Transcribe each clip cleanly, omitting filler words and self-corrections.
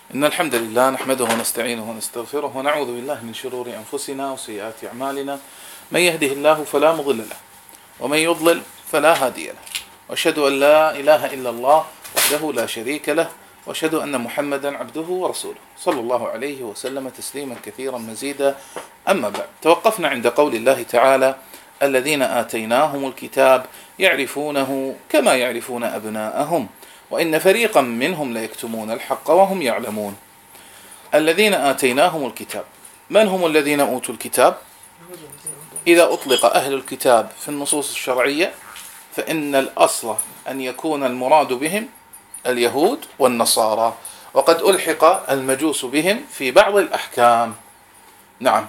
إن الحمد لله نحمده ونستعينه ونستغفره ونعوذ بالله من شرور أنفسنا وسيئات أعمالنا. من يهده الله فلا مضل له ومن يضلل فلا هادي له، وأشهد أن لا إله إلا الله وحده لا شريك له، وأشهد أن محمدا عبده ورسوله صلى الله عليه وسلم تسليما كثيرا مزيدا. أما بعد، توقفنا عند قول الله تعالى: الذين آتيناهم الكتاب يعرفونه كما يعرفون أبناءهم وإن فريقا منهم ليكتمون الحق وهم يعلمون. الذين آتيناهم الكتاب، من هم الذين أوتوا الكتاب؟ إذا أطلق أهل الكتاب في النصوص الشرعية فإن الأصل أن يكون المراد بهم اليهود والنصارى، وقد ألحق المجوس بهم في بعض الأحكام. نعم،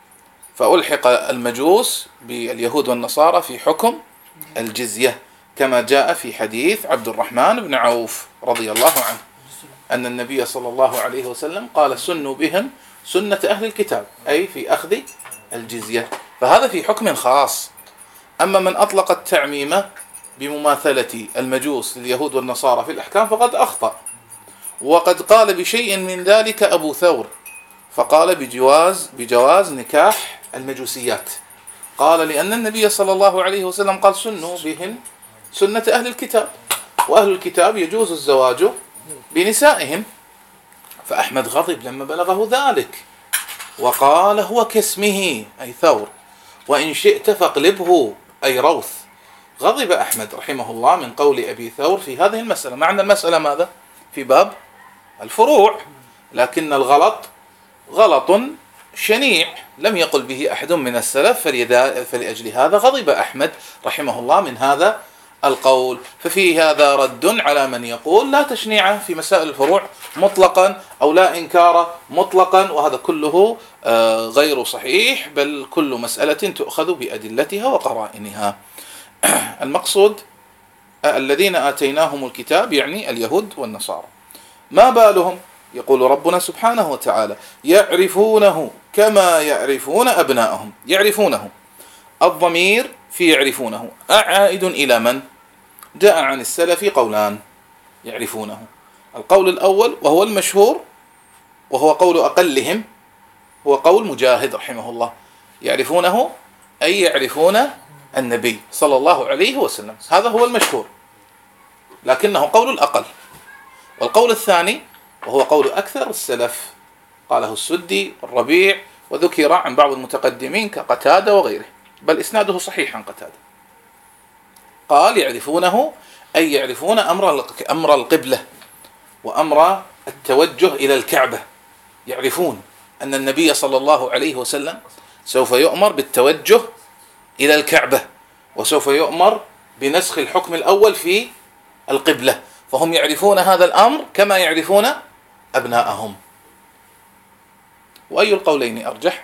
فألحق المجوس باليهود والنصارى في حكم الجزية، كما جاء في حديث عبد الرحمن بن عوف رضي الله عنه أن النبي صلى الله عليه وسلم قال: سنوا بهم سنة أهل الكتاب، أي في أخذ الجزية. فهذا في حكم خاص. أما من أطلق التعميم بمماثلة المجوس لليهود والنصارى في الأحكام فقد أخطأ. وقد قال بشيء من ذلك أبو ثور، فقال بجواز نكاح المجوسيات. قال لأن النبي صلى الله عليه وسلم قال: سنوا بهم سنة أهل الكتاب، وأهل الكتاب يجوز الزواج بنسائهم. فأحمد غضب لما بلغه ذلك وقال: هو كاسمه أي ثور، وإن شئت فاقلبه أي روث. غضب أحمد رحمه الله من قول أبي ثور في هذه المسألة، مع أن المسألة ماذا؟ في باب الفروع، لكن الغلط غلط شنيع لم يقل به أحد من السلف، فلأجل هذا غضب أحمد رحمه الله من هذا القول. ففي هذا رد على من يقول لا تشنيع في مسائل الفروع مطلقا أو لا إنكار مطلقا، وهذا كله غير صحيح، بل كل مسألة تؤخذ بأدلتها وقرائنها. المقصود الذين آتيناهم الكتاب يعني اليهود والنصارى. ما بالهم؟ يقول ربنا سبحانه وتعالى: يعرفونه كما يعرفون أبناءهم. يعرفونه، الضمير في يعرفونه عائد إلى من؟ جاء عن السلف قولان يعرفونه. القول الأول وهو المشهور وهو قول أقلهم هو قول مجاهد رحمه الله: يعرفونه أي يعرفون النبي صلى الله عليه وسلم. هذا هو المشهور لكنه قول الأقل. والقول الثاني وهو قول أكثر السلف، قاله السدي الربيع، وذكر عن بعض المتقدمين كقتادة وغيره، بل إسناده صحيح عن قتادة. قال: يعرفونه أي يعرفون أمر القبلة وأمر التوجه إلى الكعبة. يعرفون أن النبي صلى الله عليه وسلم سوف يؤمر بالتوجه إلى الكعبة، وسوف يؤمر بنسخ الحكم الأول في القبلة، فهم يعرفون هذا الأمر كما يعرفون أبناءهم. وأي القولين أرجح؟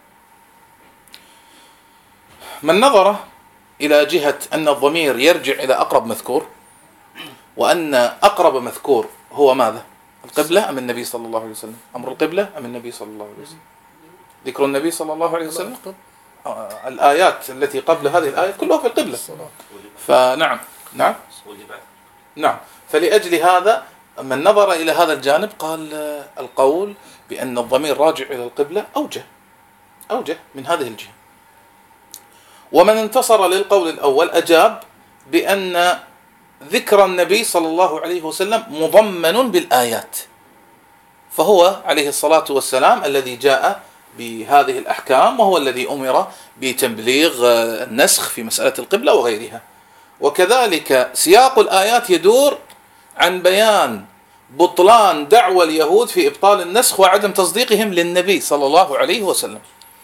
من نظر إلى جهة أن الضمير يرجع إلى أقرب مذكور، وأن أقرب مذكور هو ماذا؟ القبلة أم النبي صلى الله عليه وسلم؟ أمر القبلة أم النبي صلى الله عليه وسلم؟ ذكر النبي صلى الله عليه وسلم. الآيات التي قبل هذه الآية كلها في القبلة. فنعم نعم. فلأجل هذا من نظر إلى هذا الجانب قال القول بأن الضمير راجع إلى القبلة أوجه من هذه الجهة. ومن انتصر للقول الأول أجاب بأن ذكر النبي صلى الله عليه وسلم مضمن بالآيات، فهو عليه الصلاة والسلام الذي جاء بهذه الأحكام، وهو الذي أمر بتبليغ النسخ في مسألة القبلة وغيرها. وكذلك سياق الآيات يدور عن بيان بطلان دعوى اليهود في إبطال النسخ وعدم تصديقهم للنبي صلى الله عليه وسلم.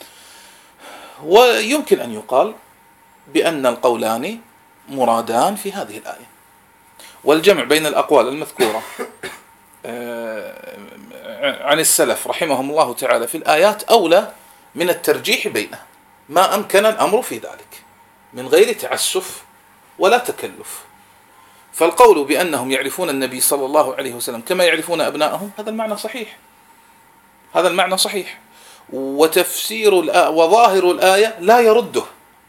ويمكن أن يقال بأن القولان مرادان في هذه الآية، والجمع بين الأقوال المذكورة عن السلف رحمهم الله تعالى في الآيات أولى من الترجيح بينها، ما أمكن الأمر في ذلك من غير تعسف ولا تكلف. فالقول بأنهم يعرفون النبي صلى الله عليه وسلم كما يعرفون أبناءهم هذا المعنى صحيح، وتفسير وظاهر الآية لا يرده.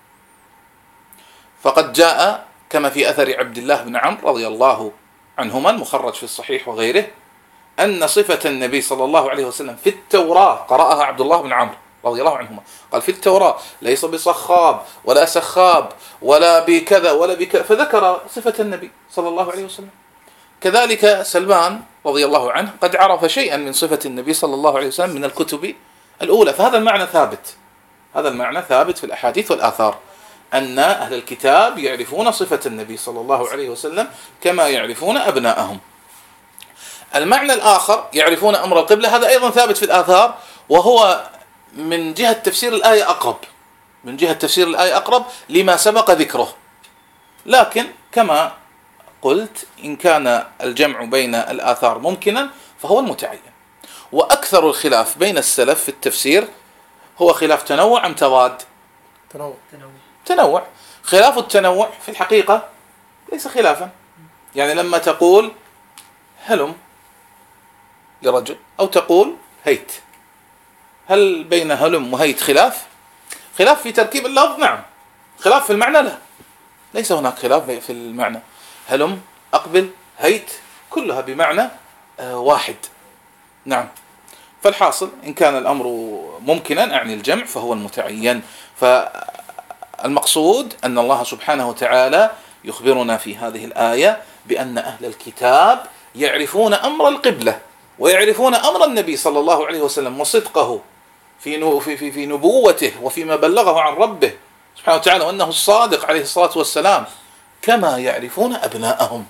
فقد جاء كما في أثر عبد الله بن عمرو رضي الله عنهما المخرج في الصحيح وغيره أن صفة النبي صلى الله عليه وسلم في التوراة قرأها عبد الله بن عمرو رضي الله عنهما، قال في التوراة ليس بصخاب ولا سخاب ولا بكذا ولا بكذا، فذكر صفة النبي صلى الله عليه وسلم. كذلك سلمان رضي الله عنه قد عرف شيئا من صفة النبي صلى الله عليه وسلم من الكتب الأولى، فهذا المعنى ثابت، هذا المعنى ثابت في الأحاديث والآثار، أن أهل الكتاب يعرفون صفة النبي صلى الله عليه وسلم كما يعرفون أبناءهم. المعنى الآخر يعرفون أمر القبلة، هذا أيضا ثابت في الآثار، وهو من جهة تفسير الآية أقرب، من جهة تفسير الآية أقرب لما سبق ذكره. لكن كما قلت إن كان الجمع بين الآثار ممكنا فهو المتعين. وأكثر الخلاف بين السلف في التفسير هو خلاف تنوع أم تضاد؟ تنوع. خلاف التنوع في الحقيقة ليس خلافا، يعني لما تقول هلم لرجل أو تقول هيت، هل بين هلم وهيت خلاف؟ خلاف في تركيب اللفظ نعم، خلاف في المعنى لا، ليس هناك خلاف في المعنى. هلم، أقبل، هيت، كلها بمعنى واحد. نعم. فالحاصل إن كان الأمر ممكنا أعني الجمع فهو المتعين. فالمقصود أن الله سبحانه وتعالى يخبرنا في هذه الآية بأن أهل الكتاب يعرفون أمر القبلة ويعرفون أمر النبي صلى الله عليه وسلم وصدقه في نبوته وفيما بلغه عن ربه سبحانه وتعالى، وأنه الصادق عليه الصلاة والسلام، كما يعرفون أبناءهم.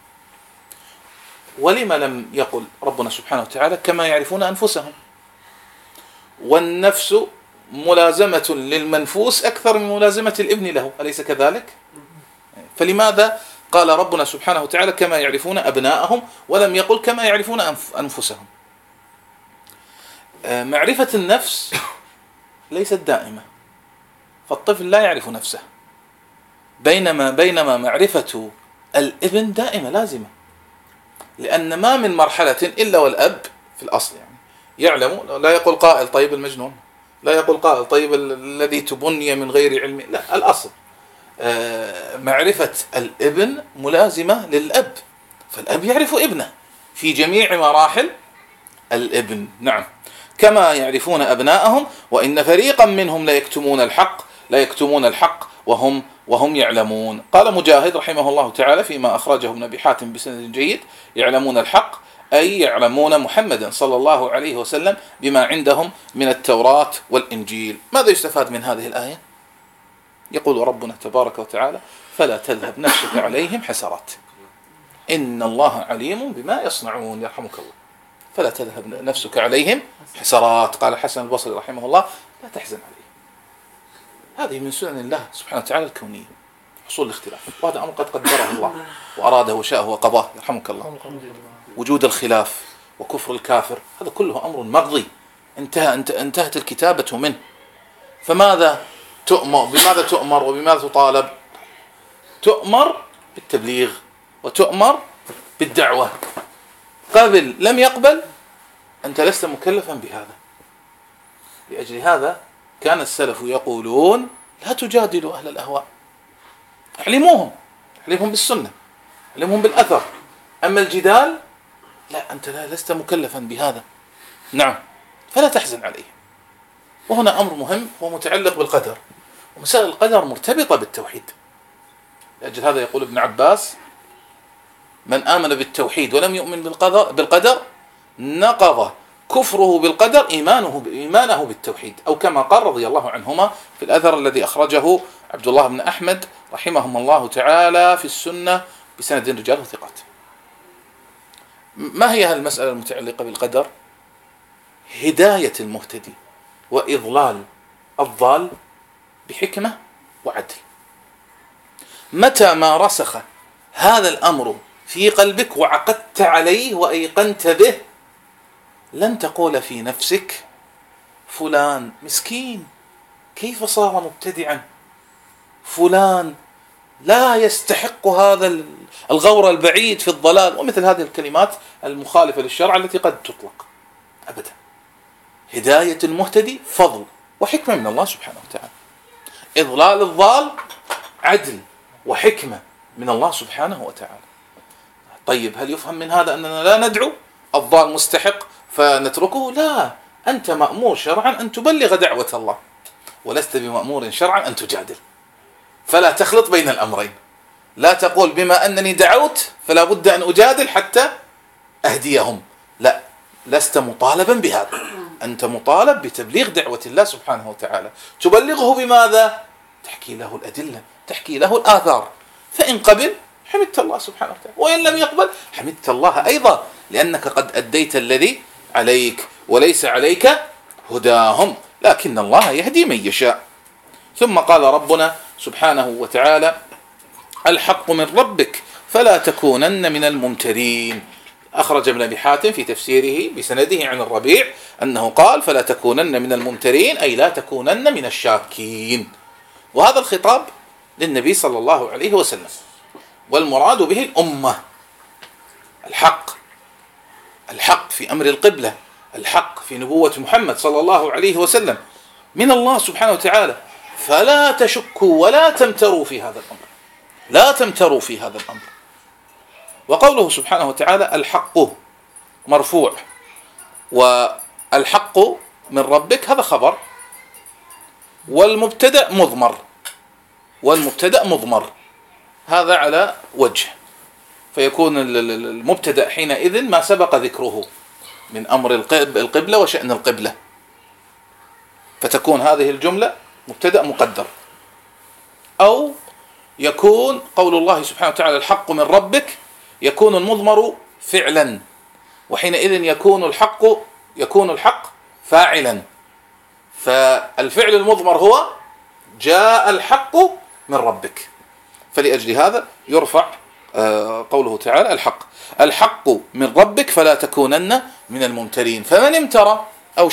ولما لم يقل ربنا سبحانه وتعالى كما يعرفون أنفسهم؟ والنفس ملازمة للمنفوس أكثر من ملازمة الابن له، أليس كذلك؟ فلماذا قال ربنا سبحانه وتعالى كما يعرفون أبناءهم ولم يقل كما يعرفون أنفسهم؟ معرفة النفس ليست دائمة، فالطفل لا يعرف نفسه، بينما معرفة الابن دائمة لازمة، لأن ما من مرحلة إلا والأب في الأصل يعني يعلم. لا يقول قائل طيب المجنون، لا يقول قائل طيب الذي تبني من غير علم، لا، الأصل معرفة الابن ملازمة للأب، فالأب يعرف ابنه في جميع مراحل الابن. نعم. كما يعرفون أبناءهم وإن فريقا منهم لا يكتمون الحق وهم يعلمون. قال مجاهد رحمه الله تعالى فيما أخرجه ابن أبي حاتم بسند جيد: يعلمون الحق أي يعلمون محمدا صلى الله عليه وسلم بما عندهم من التوراة والإنجيل. ماذا يستفاد من هذه الآية؟ يقول ربنا تبارك وتعالى: فلا تذهب نفسك عليهم حسرات إن الله عليم بما يصنعون. يرحمك الله. فلا تذهب نفسك عليهم حسرات. قال الحسن البصري رحمه الله: لا تحزن عليهم. هذه من سنن الله سبحانه وتعالى الكونية، حصول الاختلاف، وهذا أمر قد قدره الله وأراده وشاءه وقضاه. يرحمك الله. وجود الخلاف وكفر الكافر هذا كله أمر مقضي، انتهت الكتابة منه. فماذا تؤمر وبماذا تطالب؟ تؤمر بالتبليغ وتؤمر بالدعوة. قبل لم يقبل أنت لست مكلفا بهذا. لأجل هذا كان السلف يقولون: لا تجادلوا أهل الأهواء، علموهم بالسنة، علموهم بالأثر، أما الجدال لا، أنت لست مكلفا بهذا. نعم. فلا تحزن عليه. وهنا أمر مهم ومتعلق بالقدر، ومسائل القدر مرتبطة بالتوحيد. لأجل هذا يقول ابن عباس: من آمن بالتوحيد ولم يؤمن بالقدر نقض كفره بالقدر إيمانه بالتوحيد، أو كما قال رضي الله عنهما في الأثر الذي أخرجه عبد الله بن أحمد رحمهم الله تعالى في السنة بسند رجال وثقات. ما هي المسألة المتعلقة بالقدر؟ هداية المهتدي وإضلال الضال بحكمة وعدل. متى ما رسخ هذا الأمر في قلبك وعقدت عليه وأيقنت به، لن تقول في نفسك: فلان مسكين كيف صار مبتدعا، فلان لا يستحق هذا الغور البعيد في الضلال، ومثل هذه الكلمات المخالفة للشرع التي قد تطلق. أبدا. هداية المهتدي فضل وحكمة من الله سبحانه وتعالى، إضلال الضال عدل وحكمة من الله سبحانه وتعالى. طيب هل يفهم من هذا أننا لا ندعو الضال مستحق فنتركه، لا، أنت مأمور شرعا أن تبلغ دعوة الله، ولست بمأمور شرعا أن تجادل. فلا تخلط بين الأمرين، لا تقول بما أنني دعوت فلا بد أن أجادل حتى أهديهم، لا، لست مطالبا بهذا، أنت مطالب بتبليغ دعوة الله سبحانه وتعالى. تبلغه بماذا؟ تحكي له الأدلة، تحكي له الآثار، فإن قبل حمدت الله سبحانه وتعالى، وإن لم يقبل حمدت الله أيضا، لأنك قد أديت الذي عليك، وليس عليك هداهم، لكن الله يهدي من يشاء. ثم قال ربنا سبحانه وتعالى: الحق من ربك فلا تكونن من الممترين. أخرج ابن أبي حاتم في تفسيره بسنده عن الربيع أنه قال: فلا تكونن من الممترين، أي لا تكونن من الشاكين. وهذا الخطاب للنبي صلى الله عليه وسلم، والمراد به الأمة. الحق في أمر القبلة، الحق في نبوة محمد صلى الله عليه وسلم من الله سبحانه وتعالى، فلا تشكوا ولا تمتروا في هذا الأمر، لا تمتروا في هذا الأمر. وقوله سبحانه وتعالى: الحق مرفوع، والحق من ربك هذا خبر، والمبتدأ مضمر، هذا على وجه، فيكون المبتدأ حينئذ ما سبق ذكره من أمر القبلة وشأن القبلة، فتكون هذه الجملة مبتدأ مقدر. أو يكون قول الله سبحانه وتعالى: الحق من ربك، يكون المضمر فعلا، وحينئذ يكون الحق فاعلا، فالفعل المضمر هو جاء الحق من ربك، فلأجل هذا يرفع قوله تعالى: الحق من ربك فلا تكونن من الممترين. فمن امترى أو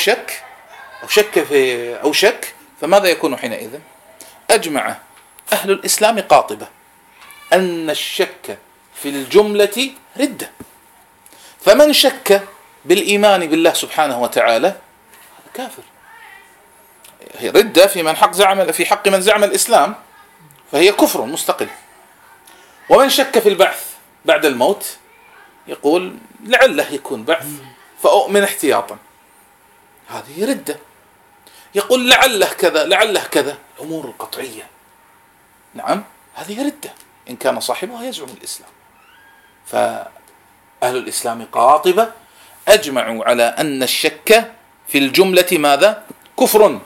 شك فماذا يكون حينئذ؟ أجمع أهل الإسلام قاطبة أن الشك في الجملة ردة، فمن شك بالإيمان بالله سبحانه وتعالى كافر. هي ردة في حق من زعم الإسلام، فهي كفر مستقل. ومن شك في البعث بعد الموت يقول لعله يكون بعث فأؤمن احتياطا، هذه ردة. يقول لعله كذا الأمور القطعية، نعم، هذه ردة إن كان صاحبها يزعم الإسلام. فأهل الإسلام قاطبة أجمعوا على أن الشك في الجملة ماذا؟ كفر.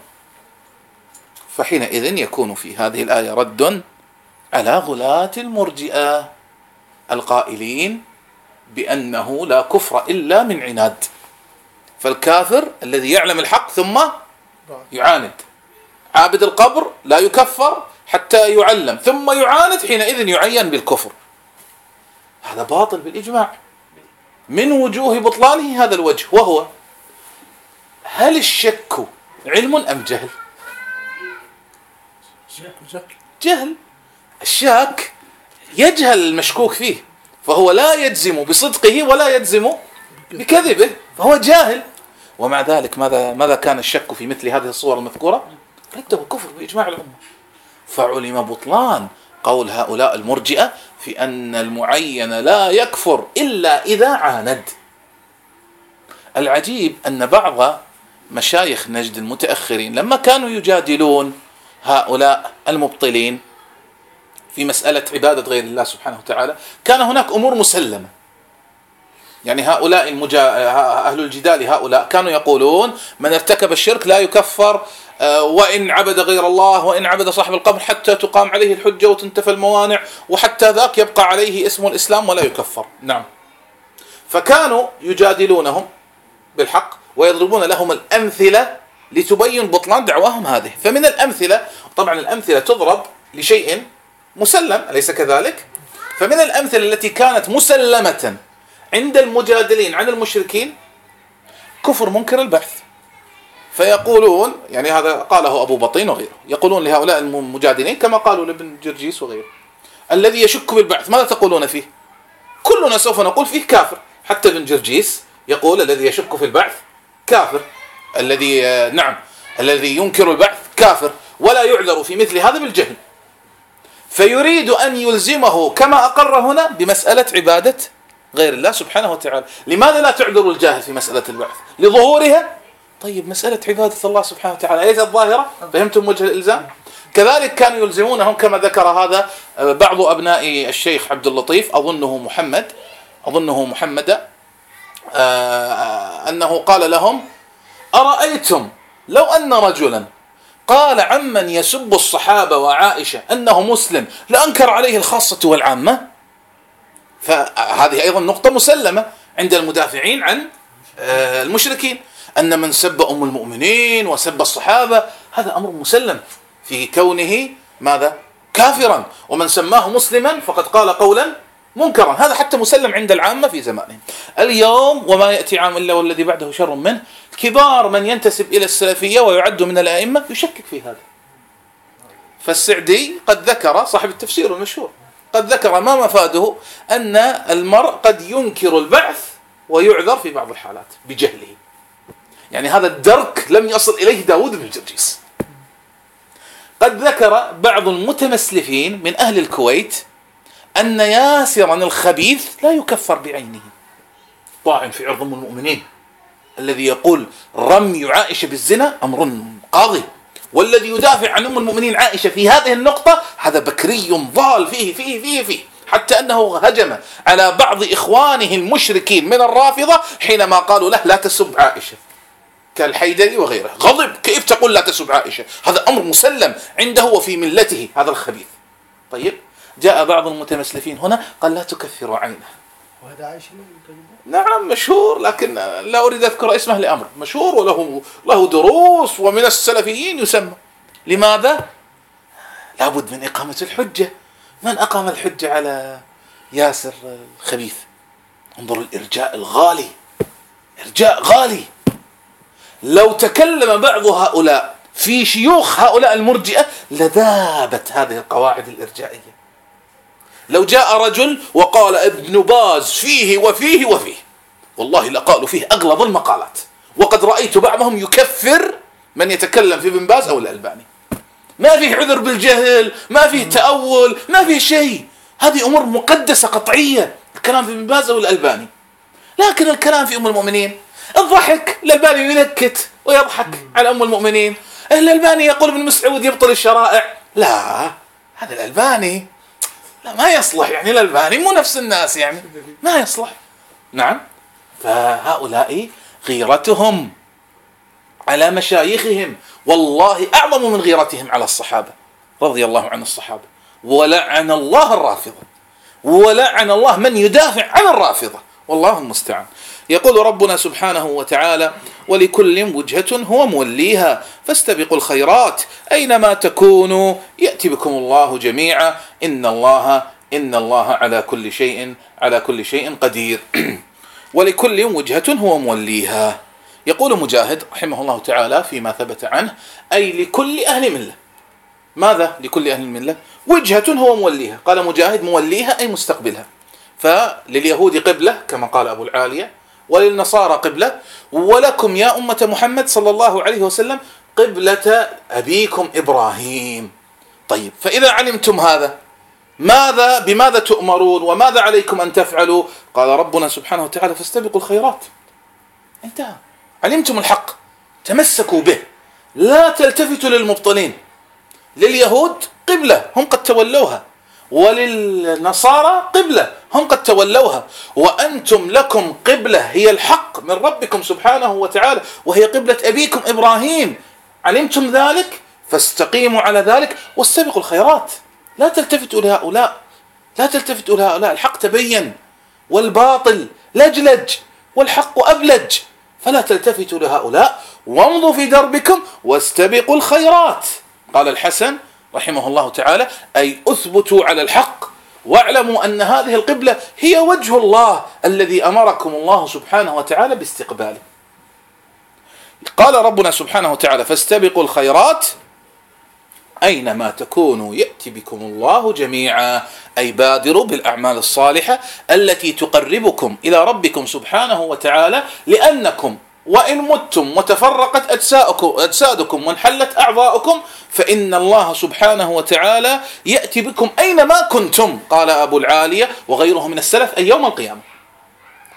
فحينئذ يكون في هذه الآية رد على غلاة المرجئة القائلين بأنه لا كفر إلا من عناد. فالكافر الذي يعلم الحق ثم يعاند، عابد القبر لا يكفر حتى يعلم، ثم يعاند، حينئذ يعين بالكفر. هذا باطل بالإجماع. من وجوه بطلانه هذا الوجه، وهو: هل الشك علم أم جهل؟ جهل. الشاك يجهل المشكوك فيه، فهو لا يجزم بصدقه ولا يجزم بكذبه، فهو جاهل. ومع ذلك ماذا كان الشك في مثل هذه الصور المذكورة؟ ردة وكفر بإجماع الأمة. فعلم بطلان قول هؤلاء المرجئة في أن المعين لا يكفر إلا إذا عاند. العجيب أن بعض مشايخ نجد المتأخرين لما كانوا يجادلون هؤلاء المبطلين في مسألة عبادة غير الله سبحانه وتعالى، كان هناك أمور مسلمة. يعني هؤلاء أهل الجدال هؤلاء كانوا يقولون: من ارتكب الشرك لا يكفر، وإن عبد غير الله، وإن عبد صاحب القبر حتى تقام عليه الحجة وتنتفى الموانع، وحتى ذاك يبقى عليه اسم الإسلام ولا يكفر. نعم. فكانوا يجادلونهم بالحق ويضربون لهم الأمثلة لتبين بطلان دعواهم هذه. فمن الأمثلة، طبعا الأمثلة تضرب لشيء مسلم، أليس كذلك؟ فمن الأمثلة التي كانت مسلمة عند المجادلين عن المشركين كفر منكر البعث. فيقولون، يعني هذا قاله أبو بطين وغيره، يقولون لهؤلاء المجادلين كما قالوا لابن جرجيس وغيره: الذي يشك بالبعث ماذا تقولون فيه؟ كلنا سوف نقول فيه كافر. حتى ابن جرجيس يقول: الذي يشك في البعث كافر، الذي ينكر البعث كافر، ولا يعذر في مثل هذا بالجهل. فيريد أن يلزمه كما أقر هنا بمسألة عبادة غير الله سبحانه وتعالى. لماذا لا تعذر الجاهل في مسألة البعث؟ لظهورها. طيب مسألة عبادة الله سبحانه وتعالى ليست ظاهرة؟ فهمتم وجه الإلزام؟ كذلك كانوا يلزمونهم كما ذكر هذا بعض أبناء الشيخ عبد اللطيف، أظنه محمد، أنه قال لهم: أرأيتم لو أن رجلا قال عمن يسب الصحابة وعائشة أنه مسلم لأنكر عليه الخاصة والعامة؟ فهذه أيضا نقطة مسلمة عند المدافعين عن المشركين، أن من سب أم المؤمنين وسب الصحابة هذا أمر مسلم في كونه ماذا؟ كافرا، ومن سماه مسلما فقد قال قولا منكرا. هذا حتى مسلم عند العامة في زمانهم. اليوم وما يأتي عام إلا والذي بعده شر منه، كبار من ينتسب إلى السلفية ويعد من الأئمة يشكك في هذا. فالسعدي قد ذكر، صاحب التفسير المشهور، قد ذكر ما مفاده أن المرء قد ينكر البعث ويعذر في بعض الحالات بجهله. يعني هذا الدرك لم يصل إليه داود بن جرجيس. قد ذكر بعض المتمسلفين من أهل الكويت أن ياسرا الخبيث لا يكفر بعينه، طاعن في عرض المؤمنين، الذي يقول رمي عائشة بالزنا أمر قاضي، والذي يدافع عن أم المؤمنين عائشة في هذه النقطة هذا بكري ضال فيه، حتى أنه هجم على بعض إخوانه المشركين من الرافضة حينما قالوا له لا تسب عائشة، كالحيدري وغيره. غضب: كيف تقول لا تسب عائشة؟ هذا أمر مسلم عنده وفي ملته هذا الخبيث. طيب جاء بعض المتمسلفين هنا قال لا تكفروا عينه. وهذا عائشة نعم مشهور، لكن لا أريد أذكر اسمه لأمر مشهور وله دروس ومن السلفيين يسمى. لماذا؟ لابد من إقامة الحجة. من أقام الحجة على ياسر الخبيث؟ انظروا الإرجاء الغالي، إرجاء غالي. لو تكلم بعض هؤلاء في شيوخ هؤلاء المرجئة لذابت هذه القواعد الإرجائية. لو جاء رجل وقال ابن باز فيه وفيه وفيه، والله لقالوا فيه أغلظ المقالات، وقد رأيت بعضهم يكفر من يتكلم في ابن باز أو الألباني. ما فيه عذر بالجهل، ما فيه تأول، ما فيه شيء، هذه أمور مقدسة قطعية، الكلام في ابن باز أو الألباني. لكن الكلام في أم المؤمنين، الضحك، الألباني ينكت ويضحك على أم المؤمنين، الألباني يقول ابن مسعود يبطل الشرائع، لا هذا الألباني لا ما يصلح، يعني الألباني مو نفس الناس، يعني ما يصلح. نعم، فهؤلاء غيرتهم على مشايخهم والله أعظم من غيرتهم على الصحابة رضي الله عن الصحابة. ولعن الله الرافضة، ولعن الله من يدافع عن الرافضة، والله المستعان. يقول ربنا سبحانه وتعالى: ولكل وجهة هو موليها فاستبقوا الخيرات أينما تكونوا يأتي بكم الله جميعا إن الله على كل شيء قدير. ولكل وجهة هو موليها. يقول مجاهد رحمه الله تعالى فيما ثبت عنه: أي لكل أهل ملة. ماذا لكل أهل الملة؟ وجهة هو موليها. قال مجاهد: موليها أي مستقبلها. فلليهود قبلة كما قال أبو العالية، وللنصارى قبلة، ولكم يا أمة محمد صلى الله عليه وسلم قبلة أبيكم إبراهيم. طيب فإذا علمتم هذا بماذا تؤمرون وماذا عليكم أن تفعلوا؟ قال ربنا سبحانه وتعالى: فاستبقوا الخيرات. انتهى، علمتم الحق تمسكوا به، لا تلتفتوا للمبطلين. لليهود قبلة هم قد تولوها، وللنصارى قبلة هم قد تولوها، وأنتم لكم قبلة هي الحق من ربكم سبحانه وتعالى، وهي قبلة أبيكم إبراهيم. علمتم ذلك فاستقيموا على ذلك واستبقوا الخيرات. لا تلتفتوا لهؤلاء، لا تلتفتوا لهؤلاء، الحق تبين والباطل لجلج والحق أبلج، فلا تلتفتوا لهؤلاء وامضوا في دربكم واستبقوا الخيرات. قال الحسن رحمه الله تعالى: أي أثبتوا على الحق واعلموا أن هذه القبلة هي وجه الله الذي أمركم الله سبحانه وتعالى باستقباله. قال ربنا سبحانه وتعالى: فاستبقوا الخيرات أينما تكونوا يأتي بكم الله جميعا، أي بادروا بالأعمال الصالحة التي تقربكم إلى ربكم سبحانه وتعالى، لأنكم وإن متم وتفرقت أجسادكم وانحلت أعضاؤكم فإن الله سبحانه وتعالى يأتي بكم أينما كنتم. قال أبو العالية وغيره من السلف: أي يوم القيامة.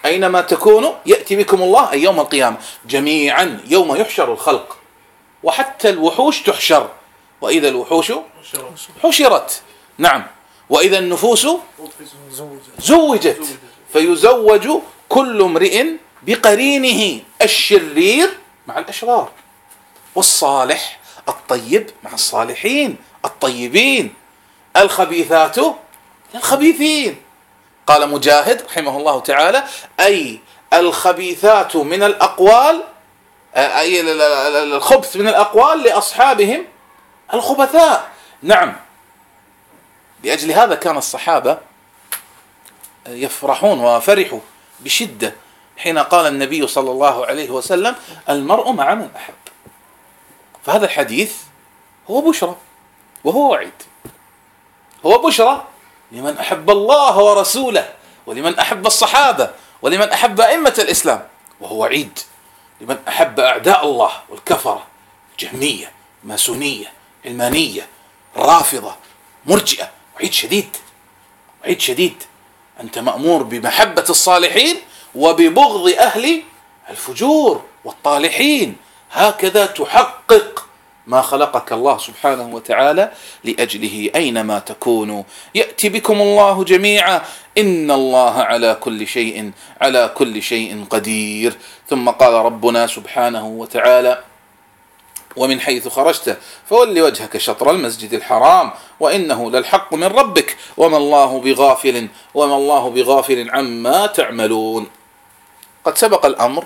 أينما تكونوا يأتي بكم الله، أي يوم القيامة جميعا، يوم يحشر الخلق، وحتى الوحوش تحشر، وإذا الوحوش حشرت، نعم، وإذا النفوس زوجت، فيزوج كل امرئ بقرينه، الشرير مع الأشرار، والصالح الطيب مع الصالحين الطيبين، الخبيثات للخبيثين. قال مجاهد رحمه الله تعالى: أي الخبيثات من الأقوال، أي الخبث من الأقوال لأصحابهم الخبثاء. نعم، لأجل هذا كان الصحابة يفرحون وفرحوا بشدة حين قال النبي صلى الله عليه وسلم: المرء مع من أحب. فهذا الحديث هو بشرى وهو وعيد، هو بشرى لمن أحب الله ورسوله، ولمن أحب الصحابة، ولمن أحب أئمة الإسلام، وهو وعيد لمن أحب أعداء الله والكفرة، جهمية، ماسونية، علمانية، رافضة، مرجئة. وعيد شديد، وعيد شديد. أنت مأمور بمحبة الصالحين وببغض أهل الفجور والطالحين، هكذا تحقق ما خلقك الله سبحانه وتعالى لأجله. أينما تكونوا يأتي بكم الله جميعا، إن الله على كل شيء قدير. ثم قال ربنا سبحانه وتعالى: ومن حيث خرجت فول وجهك شطر المسجد الحرام وإنه للحق من ربك وما الله بغافل عما تعملون. قد سبق الأمر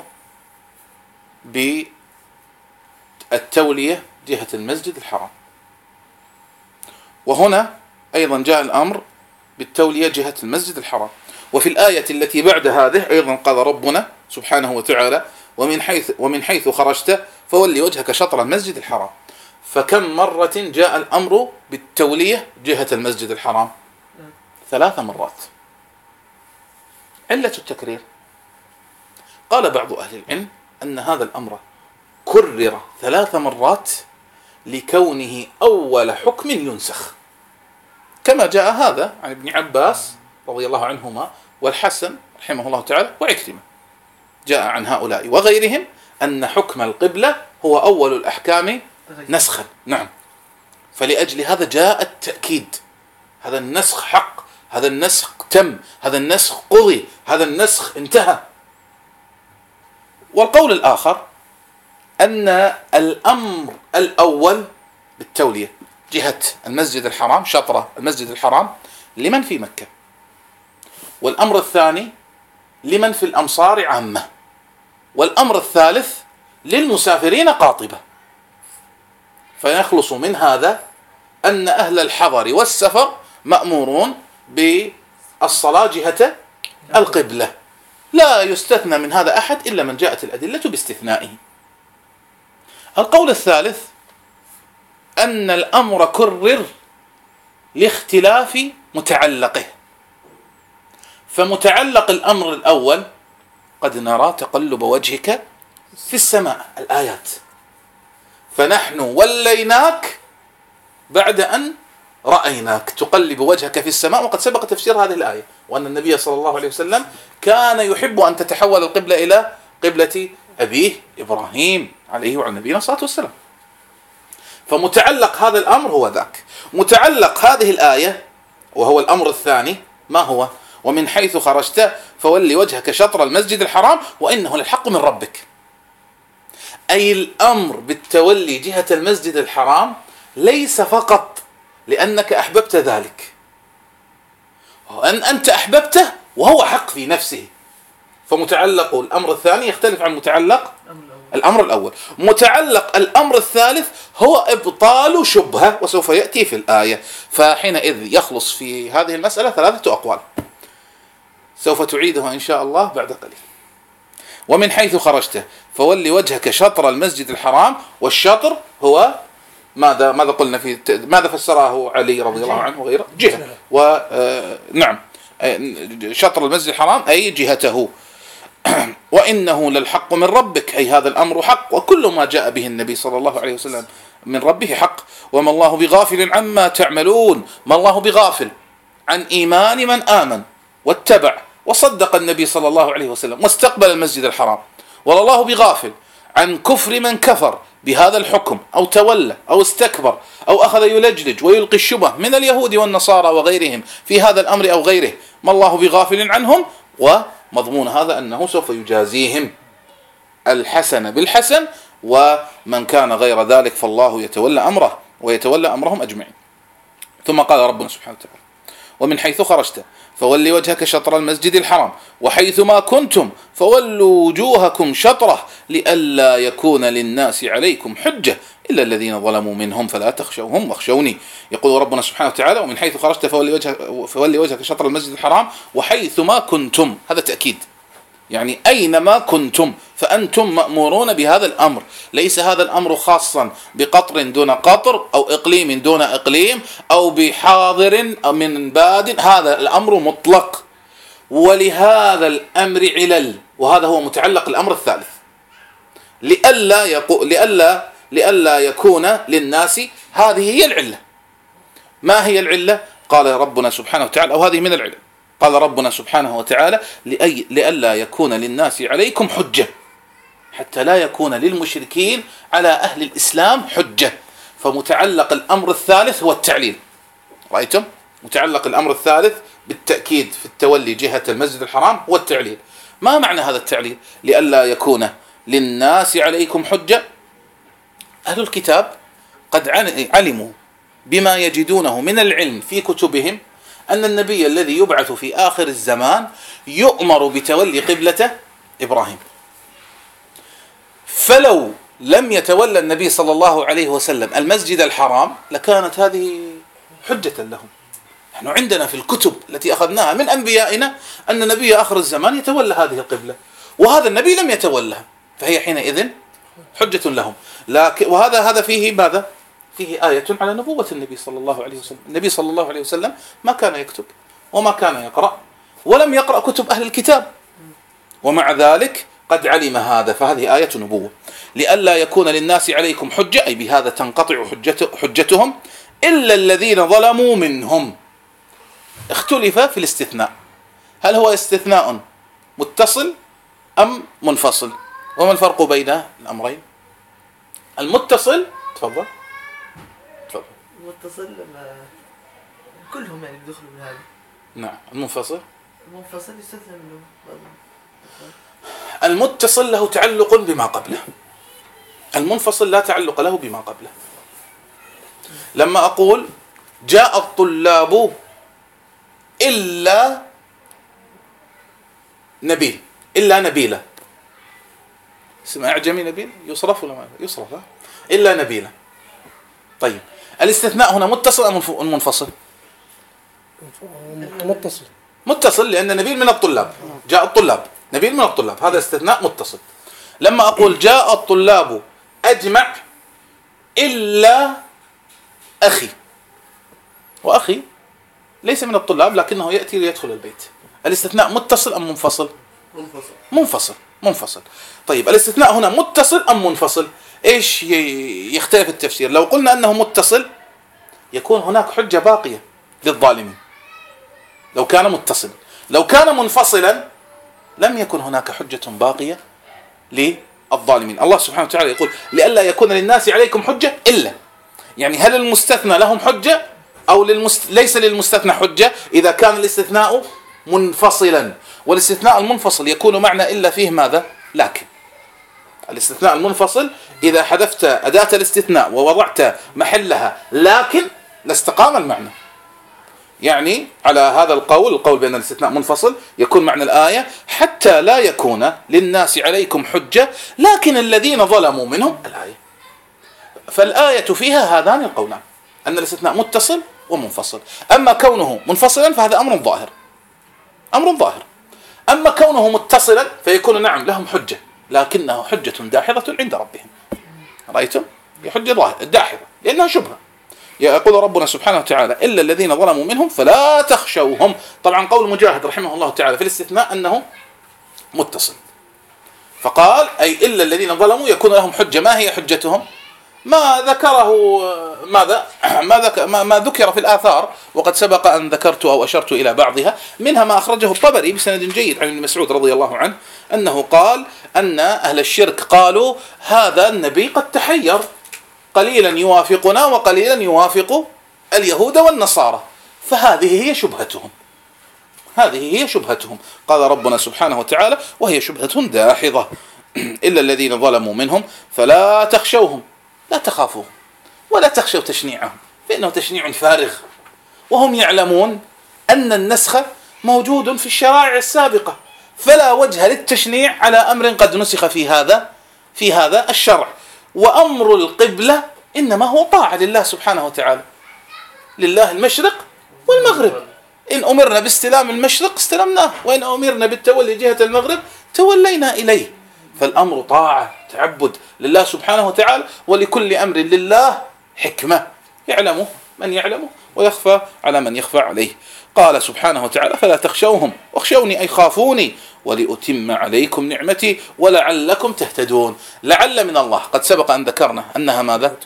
بالتولية جهة المسجد الحرام، وهنا أيضا جاء الأمر بالتولية جهة المسجد الحرام. وفي الآية التي بعد هذه أيضا قال ربنا سبحانه وتعالى: ومن حيث خرجت فولي وجهك شطر المسجد الحرام. فكم مرة جاء الأمر بالتولية جهة المسجد الحرام؟ 3 مرات. علة التكرير، قال بعض أهل العلم أن هذا الأمر كرر 3 مرات لكونه أول حكم ينسخ، كما جاء هذا عن ابن عباس رضي الله عنهما والحسن رحمه الله تعالى وعكرمة، جاء عن هؤلاء وغيرهم أن حكم القبلة هو أول الأحكام نسخا. نعم، فلأجل هذا جاء التأكيد، هذا النسخ حق، هذا النسخ تم، هذا النسخ قضي، هذا النسخ انتهى. والقول الآخر أن الأمر الأول بالتولية جهة المسجد الحرام، شطرة المسجد الحرام، لمن في مكة، والأمر الثاني لمن في الأمصار عامة، والأمر الثالث للمسافرين قاطبة. فيخلص من هذا أن أهل الحضر والسفر مأمورون بالصلاة جهة القبلة، لا يستثنى من هذا أحد إلا من جاءت الأدلة باستثنائه. القول الثالث أن الأمر كرر لاختلاف متعلقه، فمتعلق الأمر الأول: قد نرى تقلب وجهك في السماء، الآيات، فنحن وليناك بعد أن رأيناك تقلب وجهك في السماء. وقد سبق تفسير هذه الآية، وأن النبي صلى الله عليه وسلم كان يحب أن تتحول القبلة إلى قبلة أبيه إبراهيم عليه وعلى نبينا الصلاة والسلام. فمتعلق هذا الأمر هو ذاك. متعلق هذه الآية وهو الأمر الثاني ما هو؟ ومن حيث خرجت فولي وجهك شطر المسجد الحرام وإنه للحق من ربك، أي الأمر بالتولي جهة المسجد الحرام ليس فقط لأنك أحببت ذلك، وأن أنت أحببته وهو حق في نفسه. فمتعلق الأمر الثاني يختلف عن متعلق الأمر الأول. متعلق الأمر الثالث هو إبطال شبهة، وسوف يأتي في الآية. فحينئذ يخلص في هذه المسألة 3 أقوال سوف تعيدها إن شاء الله بعد قليل. ومن حيث خرجت فولي وجهك شطر المسجد الحرام، والشطر هو ماذا قلنا ماذا فسره علي رضي الله عنه وغيره؟ جهة. ونعم، شطر المسجد الحرام أي جهته. وإنه للحق من ربك، أي هذا الأمر حق، وكل ما جاء به النبي صلى الله عليه وسلم من ربه حق. وما الله بغافل عما تعملون، ما الله بغافل عن إيمان من آمن واتبع وصدق النبي صلى الله عليه وسلم واستقبل المسجد الحرام، والله بغافل عن كفر من كفر بهذا الحكم أو تولى أو استكبر أو أخذ يلجلج ويلقي الشبه من اليهود والنصارى وغيرهم في هذا الأمر أو غيره، ما الله بغافل عنهم. ومضمون هذا أنه سوف يجازيهم الحسن بالحسن، ومن كان غير ذلك فالله يتولى أمره ويتولى أمرهم أجمعين. ثم قال ربنا سبحانه وتعالى: ومن حيث خرجت فولي وجهك شطر المسجد الحرام وحيث ما كنتم فولوا وجوهكم شطره لئلا يكون للناس عليكم حجة إلا الذين ظلموا منهم فلا تخشوهم واخشوني. يقول ربنا سبحانه وتعالى: ومن حيث خرجت فولي وجهك شطر المسجد الحرام وحيث ما كنتم، هذا تأكيد، يعني أينما كنتم فأنتم مأمورون بهذا الأمر. ليس هذا الأمر خاصا بقطر دون قطر أو إقليم دون إقليم أو بحاضر أو من باد، هذا الأمر مطلق. ولهذا الأمر علل، وهذا هو متعلق الأمر الثالث، لئلا يكون للناس. هذه هي العلة. ما هي العلة؟ قال ربنا سبحانه وتعالى، أو هذه من العلة، قال ربنا سبحانه وتعالى: لئلا يكون للناس عليكم حجة، حتى لا يكون للمشركين على أهل الإسلام حجة. فمتعلق الأمر الثالث هو التعليل. رأيتم؟ متعلق الأمر الثالث بالتأكيد في التولي جهة المسجد الحرام هو التعليل. ما معنى هذا التعليل؟ لئلا يكون للناس عليكم حجة. أهل الكتاب قد علموا بما يجدونه من العلم في كتبهم أن النبي الذي يبعث في آخر الزمان يؤمر بتولي قبلة إبراهيم. فلو لم يتولى النبي صلى الله عليه وسلم المسجد الحرام لكانت هذه حجة لهم. نحن عندنا في الكتب التي أخذناها من أنبيائنا أن نبي آخر الزمان يتولى هذه القبلة، وهذا النبي لم يتولها، فهي حينئذ حجة لهم. وهذا فيه ماذا؟ فيه آية على نبوة النبي صلى الله عليه وسلم. النبي صلى الله عليه وسلم ما كان يكتب وما كان يقرأ ولم يقرأ كتب أهل الكتاب، ومع ذلك قد علم هذا، فهذه آية نبوة. لئلا يكون للناس عليكم حجة، أي بهذا تنقطع حجتهم إلا الذين ظلموا منهم. اختلف في الاستثناء، هل هو استثناء متصل أم منفصل؟ وما الفرق بين الأمرين؟ المتصل، تفضل. المتصل لما كلهم يعني بيدخلوا من هذه. نعم. المنفصل يستثنى منه. المتصل له تعلق بما قبله، المنفصل لا تعلق له بما قبله. لما أقول جاء الطلاب إلا نبيل، إلا نبيلة، اسم أعجمي نبيل، يصرف ولا ما يصرف؟ إلا نبيلة. طيب الاستثناء هنا متصل أم منفصل؟ متصل، لأن نبيل من الطلاب، جاء الطلاب، نبيل من الطلاب، هذا استثناء متصل. لما أقول جاء الطلاب أجمع إلا أخي، وأخي ليس من الطلاب لكنه يأتي ليدخل البيت، الاستثناء متصل أم منفصل؟ منفصل. طيب الاستثناء هنا متصل أم منفصل؟ إيش يختلف التفسير. لو قلنا أنه متصل يكون هناك حجة باقية للظالمين لو كان متصل. لو كان منفصلا لم يكن هناك حجة باقية للظالمين. الله سبحانه وتعالى يقول لئلا يكون للناس عليكم حجة إلا، يعني هل المستثنى لهم حجة أو ليس للمستثنى حجة إذا كان الاستثناء منفصلا. والاستثناء المنفصل يكون معنى إلا فيه ماذا؟ لكن. الاستثناء المنفصل إذا حذفت أداة الاستثناء ووضعت محلها لكن لاستقام المعنى. يعني على هذا القول بأن الاستثناء منفصل يكون معنى الآية حتى لا يكون للناس عليكم حجة لكن الذين ظلموا منهم الآية. فالآية فيها هذان القولان، أن الاستثناء متصل ومنفصل. أما كونه منفصلا فهذا أمر ظاهر. أما كونه متصلا فيكون نعم لهم حجة لكنها حجة داحضة عند ربهم. رأيتم؟ هي حجة داحضة لأنها شبهة. يقول ربنا سبحانه وتعالى إلا الذين ظلموا منهم فلا تخشوهم. طبعا قول مجاهد رحمه الله تعالى في الاستثناء أنه متصل، فقال أي إلا الذين ظلموا يكون لهم حجة. ما هي حجتهم؟ ما ذكره ما ذكر في الآثار، وقد سبق أن ذكرت أو أشرت إلى بعضها، منها ما أخرجه الطبري بسند جيد عن ابن مسعود رضي الله عنه أنه قال أن أهل الشرك قالوا هذا النبي قد تحير، قليلا يوافقنا وقليلا يوافق اليهود والنصارى، فهذه هي شبهتهم، هذه هي شبهتهم. قال ربنا سبحانه وتعالى وهي شبهة داحضة إلا الذين ظلموا منهم فلا تخشوهم، لا تخافوهم ولا تخشوا تشنيعهم، فإنه تشنيع فارغ، وهم يعلمون أن النسخ موجود في الشرائع السابقة، فلا وجه للتشنيع على أمر قد نسخ في هذا الشرع. وأمر القبلة إنما هو طاعة لله سبحانه وتعالى، لله المشرق والمغرب، إن أمرنا باستلام المشرق استلمناه، وإن أمرنا بالتولي جهة المغرب تولينا إليه، فالأمر طاعة تعبد لله سبحانه وتعالى، ولكل أمر لله حكمة يعلمه من يعلمه ويخفى على من يخفى عليه. قال سبحانه وتعالى فلا تخشوهم واخشوني أي خافوني ولأتم عليكم نعمتي ولعلكم تهتدون. لعل من الله قد سبق أن ذكرنا أنها ماذا؟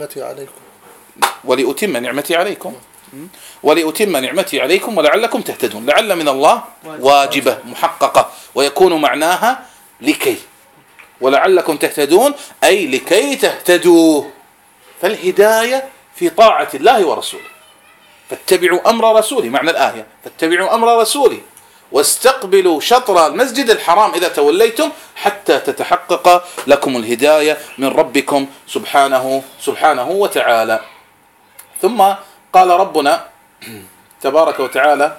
ولأتم نعمتي عليكم، ولأتم نعمتي عليكم ولعلكم تهتدون. لعل من الله واجبة محققة، ويكون معناها لكي، ولعلكم تهتدون أي لكي تهتدوا، فالهداية في طاعة الله ورسوله، فاتبعوا أمر رسولي، معنى الآية فاتبعوا أمر رسولي واستقبلوا شطر المسجد الحرام إذا توليتم حتى تتحقق لكم الهداية من ربكم سبحانه وتعالى. ثم قال ربنا تبارك وتعالى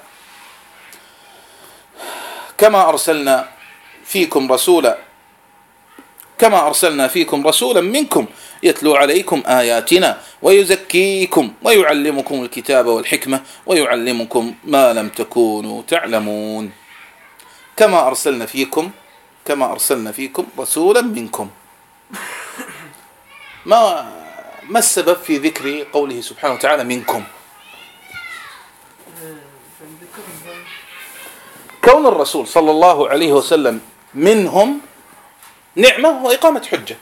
كما أرسلنا فيكم رسولا منكم يتلو عليكم آياتنا ويزكيكم ويعلمكم الكتاب والحكمة ويعلمكم ما لم تكونوا تعلمون. كما أرسلنا فيكم رسولا منكم. ما السبب في ذكر قوله سبحانه وتعالى منكم؟ كون الرسول صلى الله عليه وسلم منهم نعمة وإقامة حجة.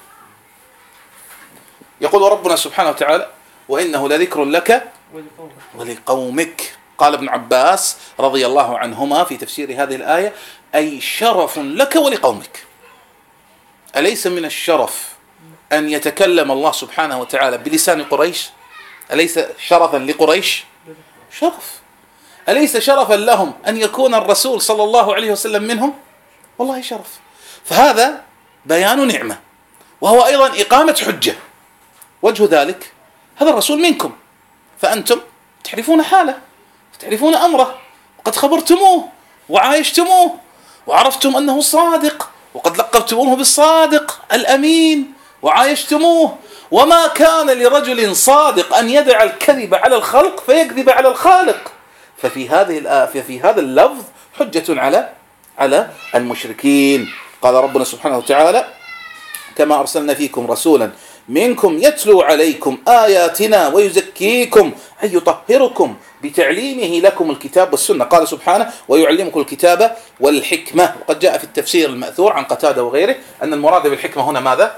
يقول ربنا سبحانه وتعالى وإنه لذكر لك ولقومك. قال ابن عباس رضي الله عنهما في تفسير هذه الآية أي شرف لك ولقومك. أليس من الشرف أن يتكلم الله سبحانه وتعالى بلسان قريش؟ أليس شرفا لقريش؟ شرف. أليس شرفا لهم أن يكون الرسول صلى الله عليه وسلم منهم؟ والله شرف. فهذا بيان نعمة، وهو أيضا إقامة حجة. وجه ذلك هذا الرسول منكم، فأنتم تعرفون حاله، تعرفون أمره، وقد خبرتموه وعايشتموه وعرفتم أنه صادق، وقد لقبتموه بالصادق الأمين وعايشتموه. وما كان لرجل صادق أن يدع الكذب على الخلق فيكذب على الخالق. ففي هذا اللفظ حجة على المشركين. قال ربنا سبحانه وتعالى كما أرسلنا فيكم رسولا منكم يتلو عليكم آياتنا ويزكيكم أي يطهركم بتعليمه لكم الكتاب والسنة. قال سبحانه ويعلمكم الكتاب والحكمة. وقد جاء في التفسير المأثور عن قتادة وغيره أن المراد بالحكمة هنا ماذا؟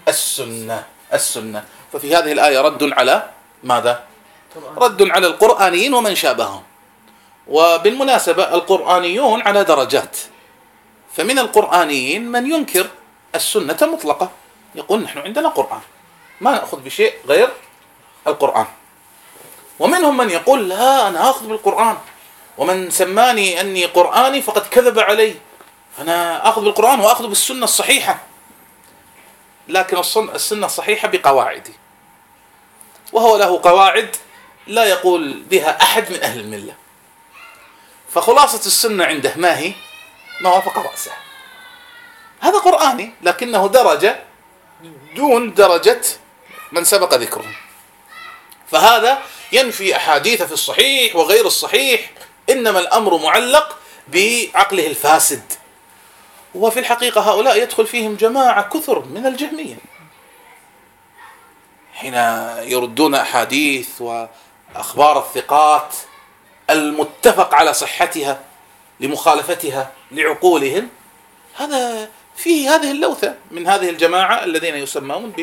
السنة. ففي هذه الآية رد على ماذا؟ رد على القرآنيين ومن شابههم. وبالمناسبة القرآنيون على درجات، فمن القرآنيين من ينكر السنة مطلقة، يقول نحن عندنا قرآن ما نأخذ بشيء غير القرآن. ومنهم من يقول لا أنا أخذ بالقرآن، ومن سماني أني قرآني فقد كذب علي، أنا أخذ بالقرآن وأخذ بالسنة الصحيحة. لكن السنة الصحيحة بقواعد، وهو له قواعد لا يقول بها أحد من أهل الملة. فخلاصة السنة عنده ما هي؟ ما وافق رأسه. هذا قرآني لكنه درجة دون درجة من سبق ذكره. فهذا ينفي أحاديث في الصحيح وغير الصحيح، إنما الأمر معلق بعقله الفاسد. وفي الحقيقة هؤلاء يدخل فيهم جماعة كثر من الجهمية حين يردون أحاديث وأخبار الثقات المتفق على صحتها لمخالفتها لعقولهم. هذا فيه هذه اللوثة من هذه الجماعة الذين يسمون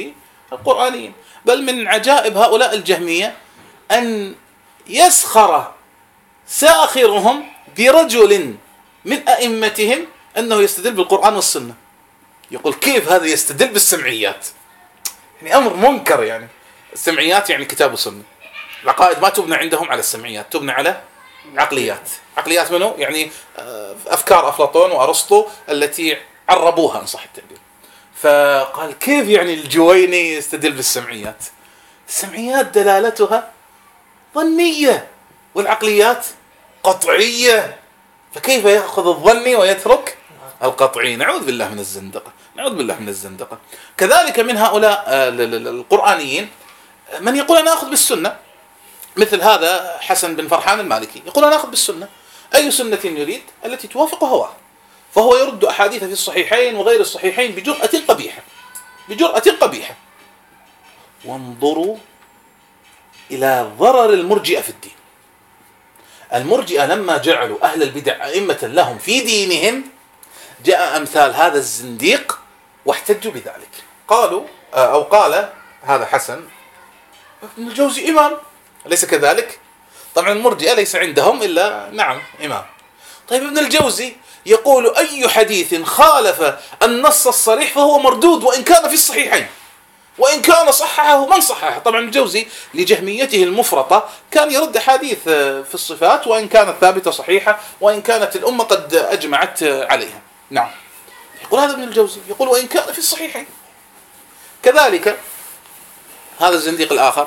القرآنيين. بل من عجائب هؤلاء الجهمية أن يسخر ساخرهم برجل من أئمتهم أنه يستدل بالقرآن والسنة. يقول كيف هذا يستدل بالسمعيات؟ يعني أمر منكر. يعني السمعيات يعني كتاب وسنة. العقائد ما تبنى عندهم على السمعيات، تبنى على عقليات. عقليات منه؟ يعني أفكار أفلاطون وأرسطو التي عربوها إن صح التعبير. فقال كيف يعني الجويني يستدل بالسمعيات؟ السمعيات دلالتها ظنية والعقليات قطعية، فكيف يأخذ الظني ويترك القطعي؟ نعوذ بالله من الزندقة، نعوذ بالله من الزندقة. كذلك من هؤلاء القرآنيين من يقول أنا أخذ بالسنة، مثل هذا حسن بن فرحان المالكي يقول أنا أخذ بالسنة. أي سنة يريد؟ التي توافق هواه. فهو يرد أحاديث في الصحيحين وغير الصحيحين بجرأة قبيحة، بجرأة قبيحة. وانظروا إلى ضرر المرجئة في الدين. المرجئة لما جعلوا أهل البدع أئمة لهم في دينهم، جاء أمثال هذا الزنديق واحتجوا بذلك. قالوا أو قال هذا حسن ابن الجوزي إمام، أليس كذلك؟ طبعا المرجئة ليس عندهم إلا نعم إمام. طيب ابن الجوزي يقول أي حديث خالف النص الصريح فهو مردود وإن كان في الصحيحين، وإن كان صححه من صححه. طبعا الجوزي لجهميته المفرطة كان يرد حديث في الصفات وإن كانت ثابتة صحيحة وإن كانت الأمة قد أجمعت عليها. نعم، يقول هذا ابن الجوزي، يقول وإن كان في الصحيحين. كذلك هذا الزنديق الآخر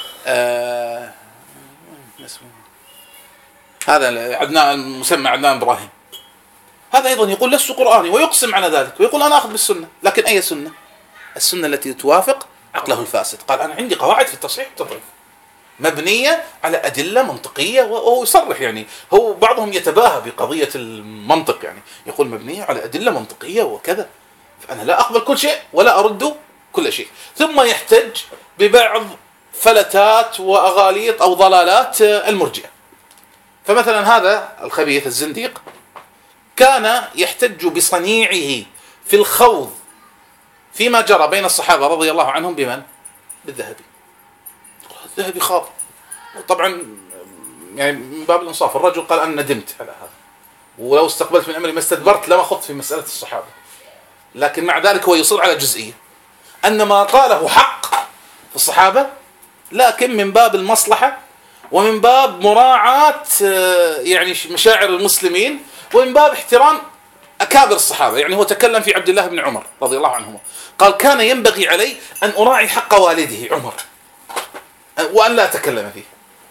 هذا عدنان المسمى عدنان إبراهيم، هذا أيضا يقول لست قرآني ويقسم على ذلك ويقول أنا أخذ بالسنة. لكن أي سنة؟ السنة التي توافق عقله الفاسد. قال أنا عندي قواعد في التصحيح والتضعيف مبنية على أدلة منطقية، وهو يصرح يعني هو بعضهم يتباهى بقضية المنطق، يعني يقول مبنية على أدلة منطقية وكذا، فأنا لا أقبل كل شيء ولا أرد كل شيء. ثم يحتج ببعض فلتات وأغاليط أو ضلالات المرجئة. فمثلا هذا الخبيث الزنديق كان يحتج بصنيعه في الخوض فيما جرى بين الصحابة رضي الله عنهم بمن؟ بالذهبي. الذهبي خاض. طبعا يعني من باب الإنصاف الرجل قال أنا ندمت على هذا، ولو استقبلت من أمري ما استدبرت لما خضت في مسألة الصحابة. لكن مع ذلك هو يصر على جزئية أن ما قاله حق في الصحابة، لكن من باب المصلحة ومن باب مراعاة يعني مشاعر المسلمين ومن باب احترام أكابر الصحابة. يعني هو تكلم في عبد الله بن عمر رضي الله عنهما، قال كان ينبغي علي أن أراعي حق والده عمر وأن لا أتكلم فيه.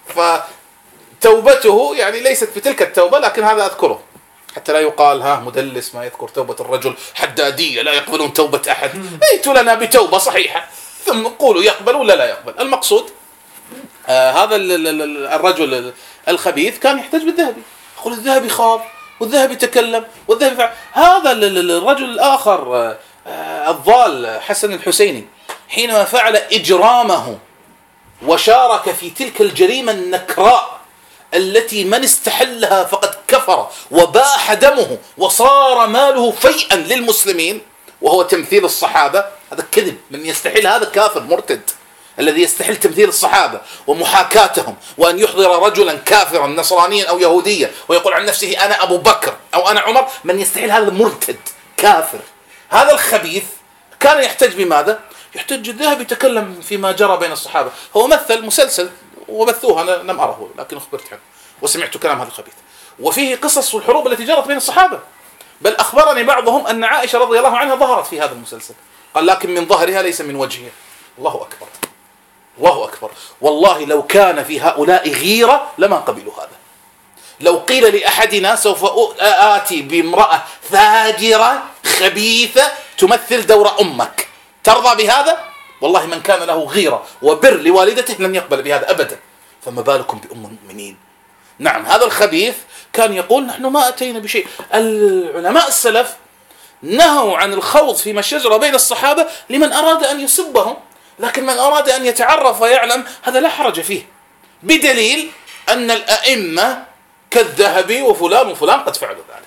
فتوبته يعني ليست بتلك التوبة، لكن هذا أذكره حتى لا يقال ها مدلس ما يذكر توبة الرجل، حدادية لا يقبلون توبة أحد. ائتوا لنا بتوبة صحيحة ثم قولوا يقبل ولا لا يقبل. المقصود هذا الرجل الخبيث كان يحتج بالذهبي، يقول الذهبي خاض والذهبي تكلم والذهبي فعل. هذا الرجل الآخر الضال حسن الحسيني حينما فعل إجرامه وشارك في تلك الجريمة النكراء التي من استحلها فقد كفر وباح دمه وصار ماله فيئا للمسلمين، وهو تمثيل الصحابة. هذا كذب، من يستحل هذا كافر مرتد، الذي يستحل تمثيل الصحابة ومحاكاتهم وأن يحضر رجلا كافرا نصرانيا أو يهوديا ويقول عن نفسه أنا أبو بكر أو أنا عمر، من يستحل هذا مرتد كافر. هذا الخبيث كان يحتج بماذا؟ يحتج الذهبي يتكلم فيما جرى بين الصحابة. هو مثل مسلسل وبثوه، أنا لم أره لكن أخبرت عنه وسمعت كلام هذا الخبيث، وفيه قصص الحروب التي جرت بين الصحابة. بل أخبرني بعضهم أن عائشة رضي الله عنها ظهرت في هذا المسلسل، قال لكن من ظهرها ليس من وجهها. الله أكبر، الله أكبر. والله لو كان في هؤلاء غيرة لما قبلوا هذا. لو قيل لأحدنا سوف آتي بامرأة فاجرة خبيثة تمثل دور أمك، ترضى بهذا؟ والله من كان له غيرة وبر لوالدته لن يقبل بهذا أبدا، فما بالكم بأم المؤمنين. نعم، هذا الخبيث كان يقول نحن ما أتينا بشيء. العلماء السلف نهوا عن الخوض فيما شجر بين الصحابة لمن أراد أن يسبهم، لكن من أراد أن يتعرف ويعلم هذا لا حرج فيه، بدليل أن الأئمة كالذهبي وفلان وفلان قد فعلوا ذلك.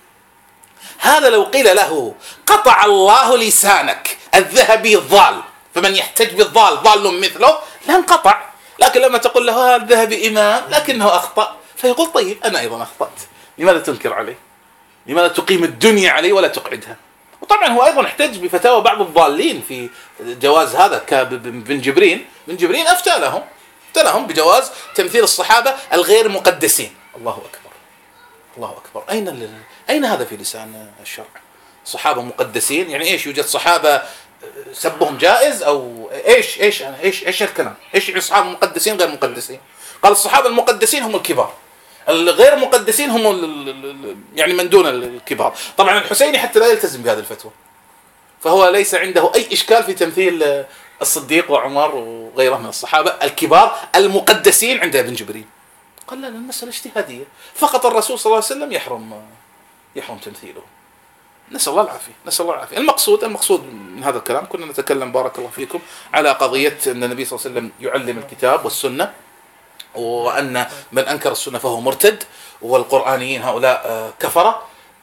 هذا لو قيل له قطع الله لسانك الذهبي الضال فمن يحتج بالضال ضال مثله لا انقطع. لكن لما تقول له هذا ذهبي إمام لكنه أخطأ، فيقول طيب أنا أيضا أخطأت، لماذا تنكر عليه؟ لماذا تقيم الدنيا عليه ولا تقعدها؟ وطبعا هو أيضا احتج بفتاوى بعض الضالين في جواز هذا، كابن جبرين. بن جبرين أفتى لهم بجواز تمثيل الصحابة الغير مقدسين. الله أكبر، الله أكبر. أين هذا في لسان الشرع؟ صحابة مقدسين يعني إيش؟ يوجد صحابة سبهم جائز أو إيش الكلام؟ إيش الصحابة مقدسين غير مقدسين؟ قال الصحابة المقدسين هم الكبار، الغير مقدسين هم يعني من دون الكبار. طبعا الحسيني حتى لا يلتزم بهذه الفتوى، فهو ليس عنده أي إشكال في تمثيل الصديق وعمر وغيره من الصحابة الكبار المقدسين عند ابن جبرين. قال لا، المسألة اجتهادية، فقط الرسول صلى الله عليه وسلم يحرم تمثيله. نسأل الله العافية، نسأل الله العافية. المقصود من هذا الكلام، كنا نتكلم بارك الله فيكم على قضية أن النبي صلى الله عليه وسلم يعلم الكتاب والسنة، وأن من أنكر السنة فهو مرتد، والقرآنيين هؤلاء كفرة.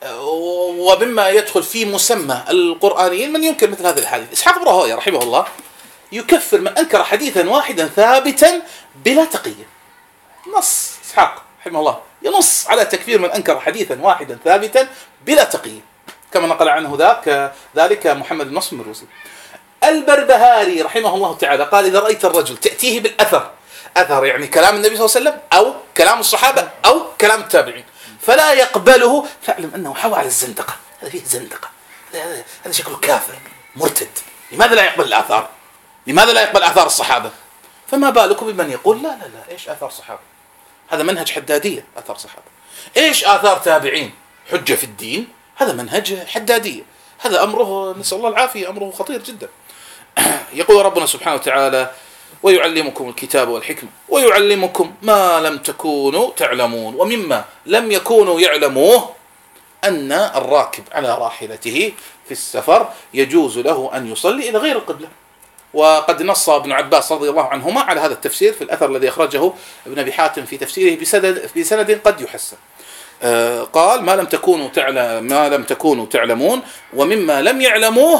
ومما يدخل في مسمى القرآنيين من ينكر مثل هذه الحديث. إسحاق بن راهويه رحمه الله يكفر من أنكر حديثا واحدا ثابتا بلا تقية. نص إسحاق رحمه الله ينص على تكفير من أنكر حديثا واحدا ثابتا بلا تقية، كما نقل عنه ذلك محمد بن نصر المروزي. البربهاري رحمه الله تعالى قال إذا رأيت الرجل تأتيه بالأثر، أثر يعني كلام النبي صلى الله عليه وسلم أو كلام الصحابة أو كلام التابعين، فلا يقبله فاعلم أنه حوى على الزندقة. هذا فيه زندقة، هذا شكله كافر مرتد. لماذا لا يقبل الآثار؟ لماذا لا يقبل آثار الصحابة؟ فما بالكم بمن يقول لا إيش آثار صحابة؟ هذا منهج حدادية. آثار صحابة إيش؟ آثار تابعين حجة في الدين؟ هذا منهج حدادية. هذا أمره نسأل الله العافية، أمره خطير جدا. يقول ربنا سبحانه وتعالى ويعلمكم الكتاب والحكمة ويعلمكم ما لم تكونوا تعلمون. ومما لم يكونوا يعلموه أن الراكب على راحلته في السفر يجوز له أن يصلي إلى غير القبلة. وقد نص ابن عباس رضي الله عنهما على هذا التفسير في الأثر الذي أخرجه ابن أبي حاتم في تفسيره بسند قد يحسن. قال ما لم تكونوا تعلمون. ومما لم يعلموه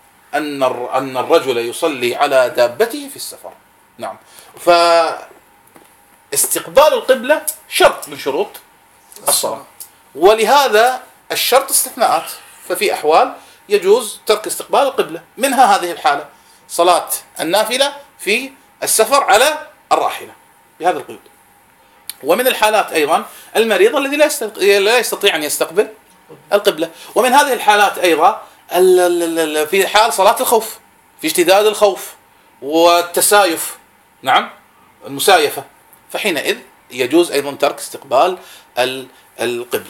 أن الرجل يصلي على دابته في السفر. نعم، فاستقبال القبلة شرط من شروط الصلاة، ولهذا الشرط استثناءات. ففي أحوال يجوز ترك استقبال القبلة، منها هذه الحالة صلاة النافلة في السفر على الراحلة بهذا القيود. ومن الحالات أيضا المريض الذي لا يستطيع أن يستقبل القبلة. ومن هذه الحالات أيضا في حال صلاة الخوف، في اشتداد الخوف والتسايف، نعم المسايفة، فحينئذ يجوز أيضا ترك استقبال القبلة.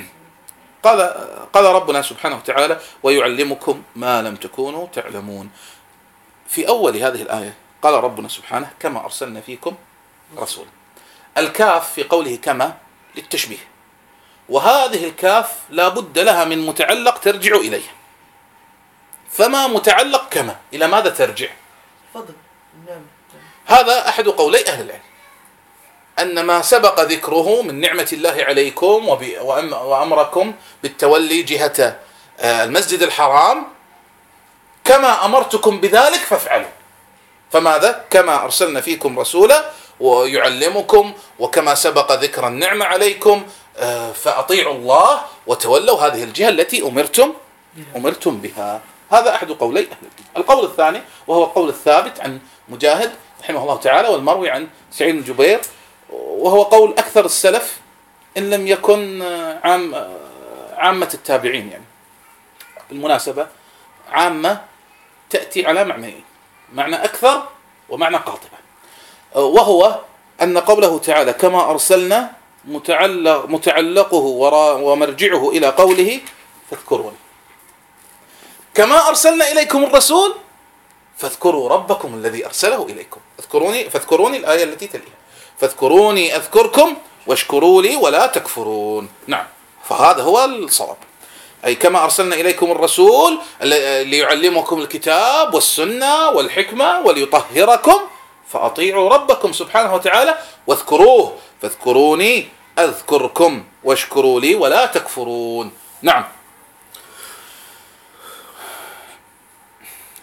قال ربنا سبحانه وتعالى ويعلمكم ما لم تكونوا تعلمون. في أول هذه الآية قال ربنا سبحانه كما أرسلنا فيكم رسول. الكاف في قوله كما للتشبيه، وهذه الكاف لا بد لها من متعلق ترجع إليه. فما متعلق كما إلى ماذا ترجع؟ فضل. هذا أحد قولي أهل العلم، أن ما سبق ذكره من نعمة الله عليكم وأمركم بالتولي جهة المسجد الحرام كما أمرتكم بذلك فافعلوا. فماذا؟ كما أرسلنا فيكم رسولا ويعلمكم، وكما سبق ذكر النعمة عليكم فأطيعوا الله وتولوا هذه الجهة التي أمرتم بها. هذا أحد قولي أهل العلم. القول الثاني وهو القول الثابت عن مجاهد رحمه الله تعالى والمروي عن سعيد بن جبير، وهو قول أكثر السلف إن لم يكن عامة التابعين. يعني بالمناسبة عامة تأتي على معنيين، معنى أكثر ومعنى قاطبة، وهو أن قوله تعالى كما أرسلنا متعلقه ومرجعه إلى قوله فاذكروني. كما أرسلنا إليكم الرسول فاذكروا ربكم الذي أرسله إليكم. فاذكروني الآية التي تليها فاذكروني أذكركم واشكروا لي ولا تكفرون. نعم، فهذا هو الصواب، أي كما أرسلنا إليكم الرسول ليعلمكم الكتاب والسنة والحكمة وليطهركم فأطيعوا ربكم سبحانه وتعالى واذكروه فاذكروني أذكركم واشكروا لي ولا تكفرون. نعم.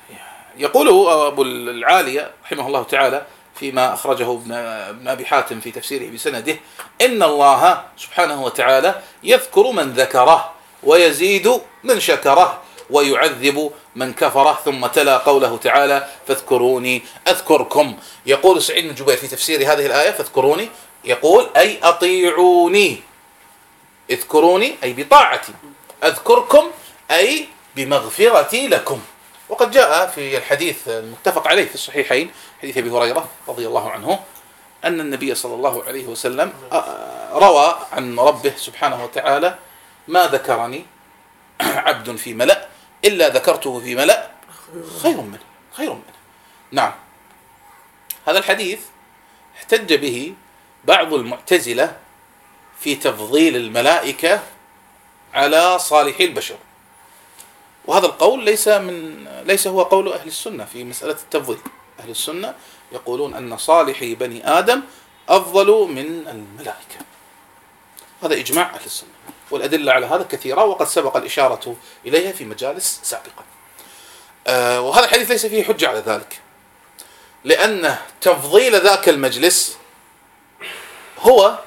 يقول أبو العالية رحمه الله تعالى فيما أخرجه ابن أبي حاتم في تفسيره بسنده: إن الله سبحانه وتعالى يذكر من ذكره ويزيد من شكره ويعذب من كفره. ثم تلا قوله تعالى: فاذكروني أذكركم. يقول سعيد بن جبير في تفسير هذه الآية: فاذكروني، يقول أي أطيعوني، اذكروني أي بطاعتي، أذكركم أي بمغفرتي لكم. وقد جاء في الحديث المتفق عليه في الصحيحين حديث أبي هريرة رضي الله عنه أن النبي صلى الله عليه وسلم روى عن ربه سبحانه وتعالى: ما ذكرني عبد في ملأ إلا ذكرته في ملأ خير منه. نعم، هذا الحديث احتج به بعض المعتزلة في تفضيل الملائكة على صالحي البشر، وهذا القول ليس هو قول أهل السنة في مسألة التفضيل. أهل السنة يقولون أن صالحي بني آدم أفضل من الملائكة، هذا إجماع أهل السنة، والأدلة على هذا كثيرة وقد سبق الإشارة إليها في مجالس سابقة. وهذا الحديث ليس فيه حجة على ذلك، لأن تفضيل ذاك المجلس هو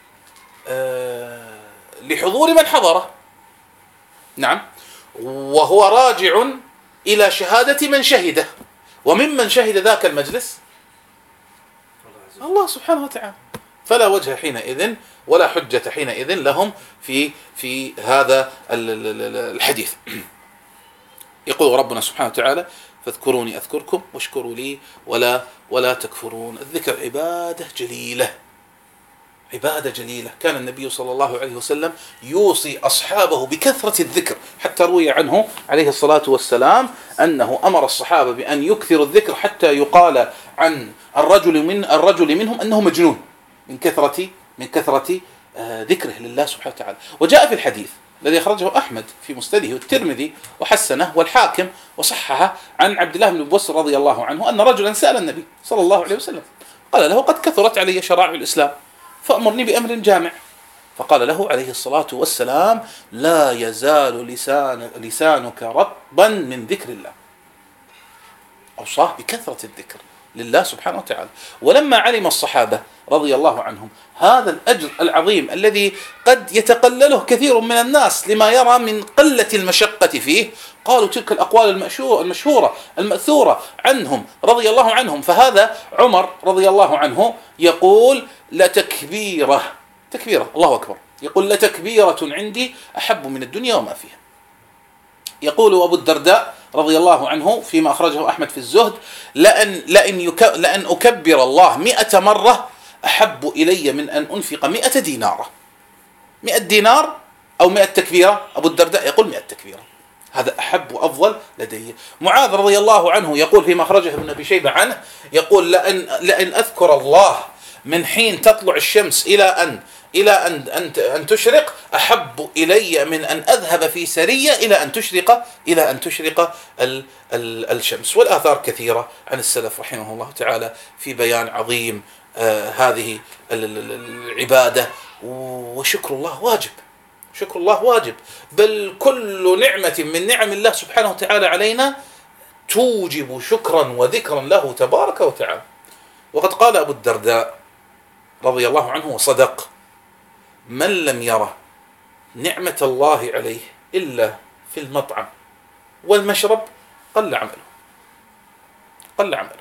لحضور من حضره، نعم، وهو راجع إلى شهادة من شهده، وممن شهد ذاك المجلس الله سبحانه وتعالى، فلا وجه حينئذ ولا حجة حينئذ لهم في هذا الحديث. يقول ربنا سبحانه وتعالى: فاذكروني أذكركم واشكروا لي ولا تكفرون. الذكر عبادة جليلة، عبادة جليلة. كان النبي صلى الله عليه وسلم يوصي أصحابه بكثرة الذكر، حتى روي عنه عليه الصلاة والسلام أنه أمر الصحابة بأن يكثروا الذكر حتى يقال عن الرجل منهم أنه مجنون من كثرة ذكره لله سبحانه وتعالى. وجاء في الحديث الذي أخرجه أحمد في مسنده والترمذي وحسنه والحاكم وصححه عن عبد الله بن بصر رضي الله عنه أن رجلا سأل النبي صلى الله عليه وسلم، قال له: قد كثرت علي شرائع الإسلام فأمرني بأمر جامع. فقال له عليه الصلاة والسلام: لا يزال لسانك رطبا من ذكر الله. أوصاه بكثرة الذكر لله سبحانه وتعالى. ولما علم الصحابة رضي الله عنهم هذا الأجر العظيم الذي قد يتقلله كثير من الناس لما يرى من قلة المشقة فيه، قالوا تلك الأقوال المشهورة المأثورة عنهم رضي الله عنهم. فهذا عمر رضي الله عنه يقول: لتكبيرة الله أكبر، يقول: لتكبيرة عندي أحب من الدنيا وما فيها. يقول أبو الدرداء رضي الله عنه فيما أخرجه أحمد في الزهد: لأن أكبر الله 100 مرة أحب إلي من أن أنفق 100 دينارا. 100 دينار أو 100 تكبيرة، أبو الدرداء يقول 100 تكبيرة، هذا أحب وأفضل لدي. معاذ رضي الله عنه يقول فيما أخرجه ابن أبي شيبة عنه، يقول: لأن أذكر الله من حين تطلع الشمس إلى أن تشرق أحب إلي من أن أذهب في سرية إلى أن تشرق الشمس. والآثار كثيرة عن السلف رحمه الله تعالى في بيان عظيم هذه العبادة. وشكر الله واجب، بل كل نعمة من نعم الله سبحانه وتعالى علينا توجب شكرا وذكرا له تبارك وتعالى. وقد قال أبو الدرداء رضي الله عنه وصدق: من لم يرى نعمة الله عليه إلا في المطعم والمشرب قل عمله.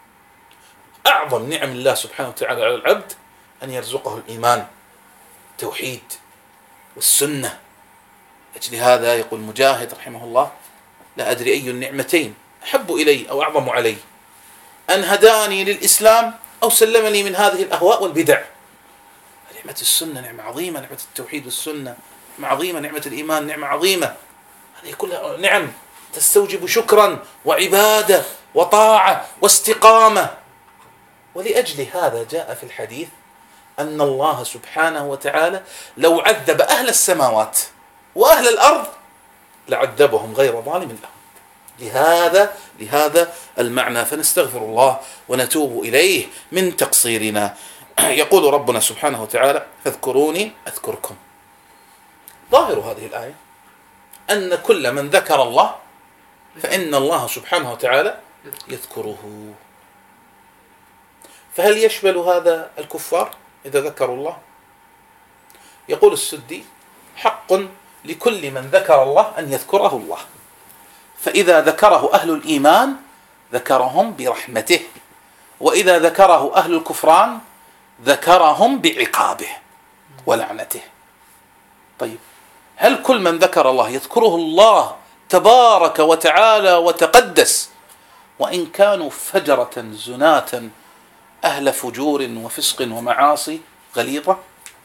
أعظم نعم الله سبحانه وتعالى على العبد أن يرزقه الإيمان، التوحيد والسنة. أجل هذا يقول مجاهد رحمه الله: لا أدري أي النعمتين أحب إلي أو أعظم علي، أن هداني للإسلام أو سلمني من هذه الأهواء والبدع. نعمة السنة نعمة عظيمة، نعمة التوحيد والسنة نعمة عظيمة، نعمة الإيمان نعمة عظيمة. هذه كلها نعم تستوجب شكرا وعبادة وطاعة واستقامة. ولأجل هذا جاء في الحديث أن الله سبحانه وتعالى لو عذب أهل السماوات وأهل الأرض لعذبهم غير ظالم لهم. لهذا المعنى، فنستغفر الله ونتوب إليه من تقصيرنا. يقول ربنا سبحانه وتعالى: فاذكروني أذكركم. ظاهر هذه الآية أن كل من ذكر الله فإن الله سبحانه وتعالى يذكره. فهل يشمل هذا الكفار إذا ذكروا الله؟ يقول السدي: حق لكل من ذكر الله أن يذكره الله، فإذا ذكره أهل الإيمان ذكرهم برحمته، وإذا ذكره أهل الكفران ذكرهم بعقابه ولعنته. طيب، هل كل من ذكر الله يذكره الله تبارك وتعالى وتقدس وإن كانوا فجرة زناة أهل فجور وفسق ومعاصي غليظة؟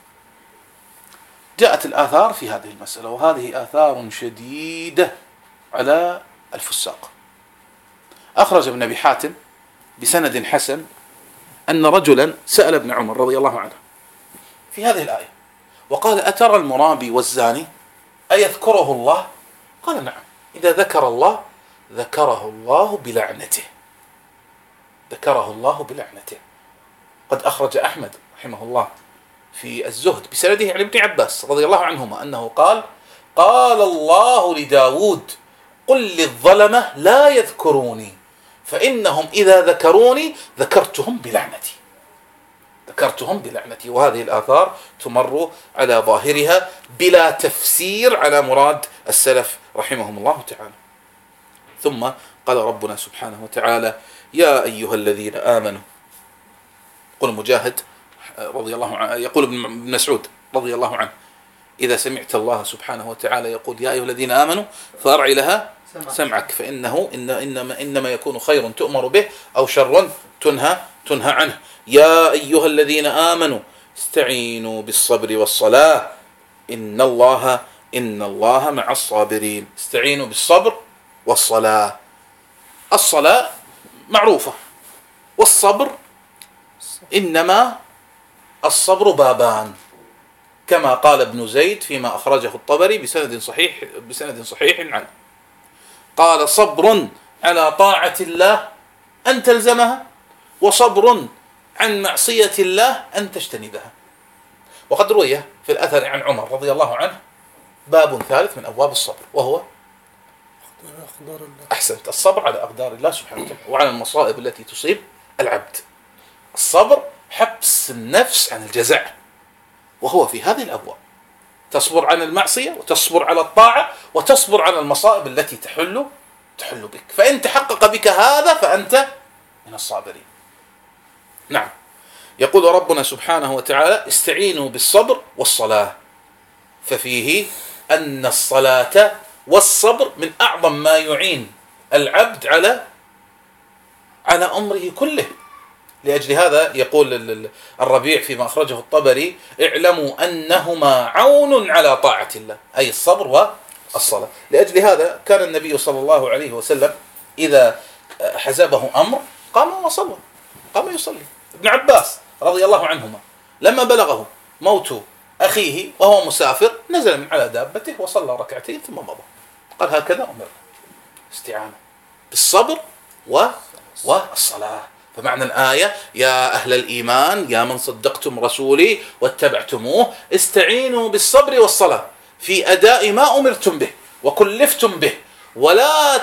جاءت الآثار في هذه المسألة، وهذه آثار شديدة على الفساق. أخرج ابن أبي حاتم بسند حسن أن رجلا سأل ابن عمر رضي الله عنه في هذه الآية وقال: أترى المرابي والزاني أيذكره الله؟ قال: نعم، إذا ذكر الله ذكره الله بلعنته، ذكره الله بلعنته. قد أخرج أحمد رحمه الله في الزهد بسنده عن ابن عباس رضي الله عنهما أنه قال: قال الله لداود: قل للظلمة لا يذكروني فإنهم إذا ذكروني ذكرتهم بلعنتي، ذكرتهم بلعنتي. وهذه الآثار تمر على ظاهرها بلا تفسير على مراد السلف رحمهم الله تعالى. ثم قال ربنا سبحانه وتعالى: يا أيها الذين آمنوا، يقول مجاهد رضي الله عنه، يقول ابن مسعود رضي الله عنه: إذا سمعت الله سبحانه وتعالى يقول يا أيها الذين آمنوا فأرعي لها سمعك، فإنه إنما يكون خير تؤمر به أو شر تنهى عنه. يا أيها الذين آمنوا استعينوا بالصبر والصلاة إن الله مع الصابرين. استعينوا بالصبر والصلاة. الصلاة معروفة، والصبر إنما الصبر بابان، كما قال ابن زيد فيما أخرجه الطبري بسند صحيح عنه، قال: صبر على طاعة الله أن تلزمها، وصبر عن معصية الله أن تجتنبها. وقد روي في الأثر عن عمر رضي الله عنه باب ثالث من أبواب الصبر، وهو أحسنت، الصبر على أقدار الله سبحانه وتعالى وعلى المصائب التي تصيب العبد. الصبر حبس النفس عن الجزع، وهو في هذه الأبواب. تصبر عن المعصية، وتصبر على الطاعة، وتصبر على المصائب التي تحل بك. فإن تحقق بك هذا فأنت من الصابرين. نعم، يقول ربنا سبحانه وتعالى: استعينوا بالصبر والصلاة، ففيه أن الصلاة والصبر من أعظم ما يعين العبد على أمره كله. لأجل هذا يقول الربيع فيما أخرجه الطبري: اعلموا أنهما عون على طاعة الله، أي الصبر والصلاة. لأجل هذا كان النبي صلى الله عليه وسلم إذا حزبه أمر قام وصلى، قام يصلي. ابن عباس رضي الله عنهما لما بلغه موت أخيه وهو مسافر نزل من على دابته وصلى ركعتين ثم مضى. قال: هكذا أمر، استعانة بالصبر والصلاة. فمعنى الآية: يا أهل الإيمان، يا من صدقتم رسولي واتبعتموه، استعينوا بالصبر والصلاة في أداء ما أمرتم به وكلفتم به، ولا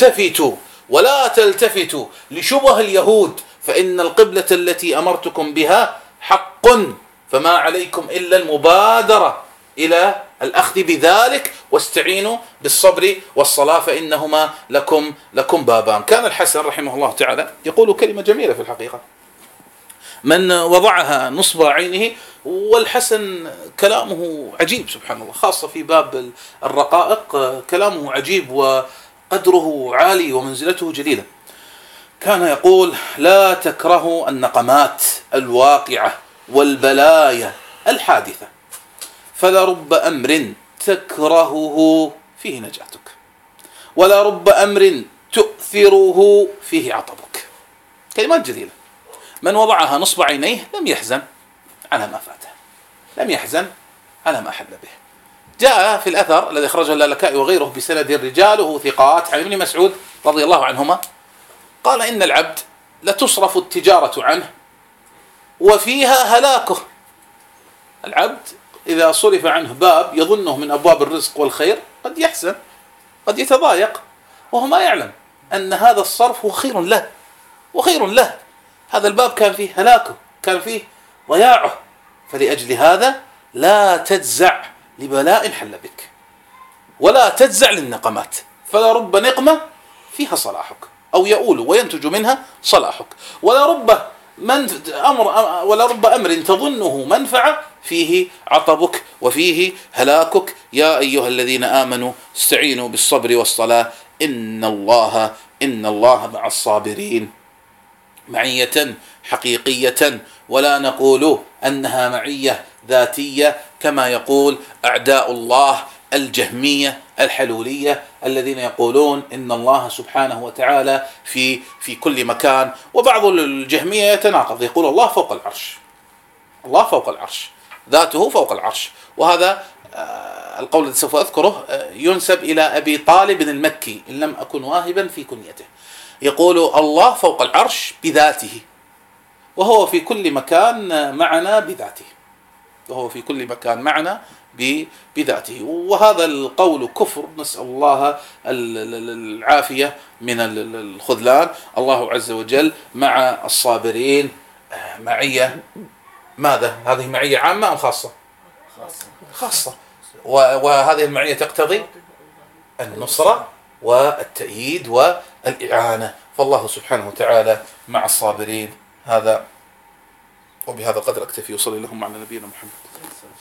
تلتفتوا لشبه اليهود، فإن القبلة التي أمرتكم بها حق، فما عليكم إلا المبادرة إلى الأخذ بذلك، واستعينوا بالصبر والصلاة فإنهما لكم بابان. كان الحسن رحمه الله تعالى يقول كلمة جميلة في الحقيقة من وضعها نصب عينه، والحسن كلامه عجيب سبحان الله، خاصة في باب الرقائق كلامه عجيب وقدره عالي ومنزلته جليلة. كان يقول: لا تكرهوا النقمات الواقعة والبلايا الحادثة، فلرب أمر تكرهه فيه نجاتك، ولا رب أمر تؤثره فيه عطبك. كلمات جليلة، من وضعها نصب عينيه لم يحزن على ما فاته، لم يحزن على ما حل به. جاء في الأثر الذي أخرجه اللالكائي وغيره بسند رجاله ثقات عن ابن مسعود رضي الله عنهما قال: إن العبد لتصرف التجارة عنه وفيها هلاكه. العبد إذا صرف عنه باب يظنه من أبواب الرزق والخير قد يحزن، قد يتضايق، وهو ما يعلم أن هذا الصرف هو خير له وخير له. هذا الباب كان فيه هلاكه، كان فيه ضياعه، فلأجل هذا لا تجزع لبلاء حل بك، ولا تجزع للنقمات، فلرب نقمة فيها صلاحك أو يؤول وينتج منها صلاحك، ولرب أمر تظنه منفعة فيه عطبك وفيه هلاكك. يا أيها الذين آمنوا استعينوا بالصبر والصلاة إن الله مع الصابرين. معية حقيقية، ولا نقول أنها معية ذاتية كما يقول أعداء الله الجهمية الحلولية الذين يقولون إن الله سبحانه وتعالى في كل مكان. وبعض الجهمية يتناقض، يقول الله فوق العرش، الله فوق العرش، ذاته فوق العرش. وهذا القول الذي سوف أذكره ينسب إلى أبي طالب المكي إن لم أكن واهبا في كنيته. يقول الله فوق العرش بذاته، وهو في كل مكان معنا بذاته، وهو في كل مكان معنا بذاته. وهذا القول كفر، نسأل الله العافية من الخذلان. الله عز وجل مع الصابرين معية ماذا؟ هذه معية عامة أم خاصة؟ خاصة. وهذه المعية تقتضي النصرة والتأييد والإعانة، فالله سبحانه وتعالى مع الصابرين. هذا وبهذا قدر أكتفي، وصلي اللهم على نبينا محمد.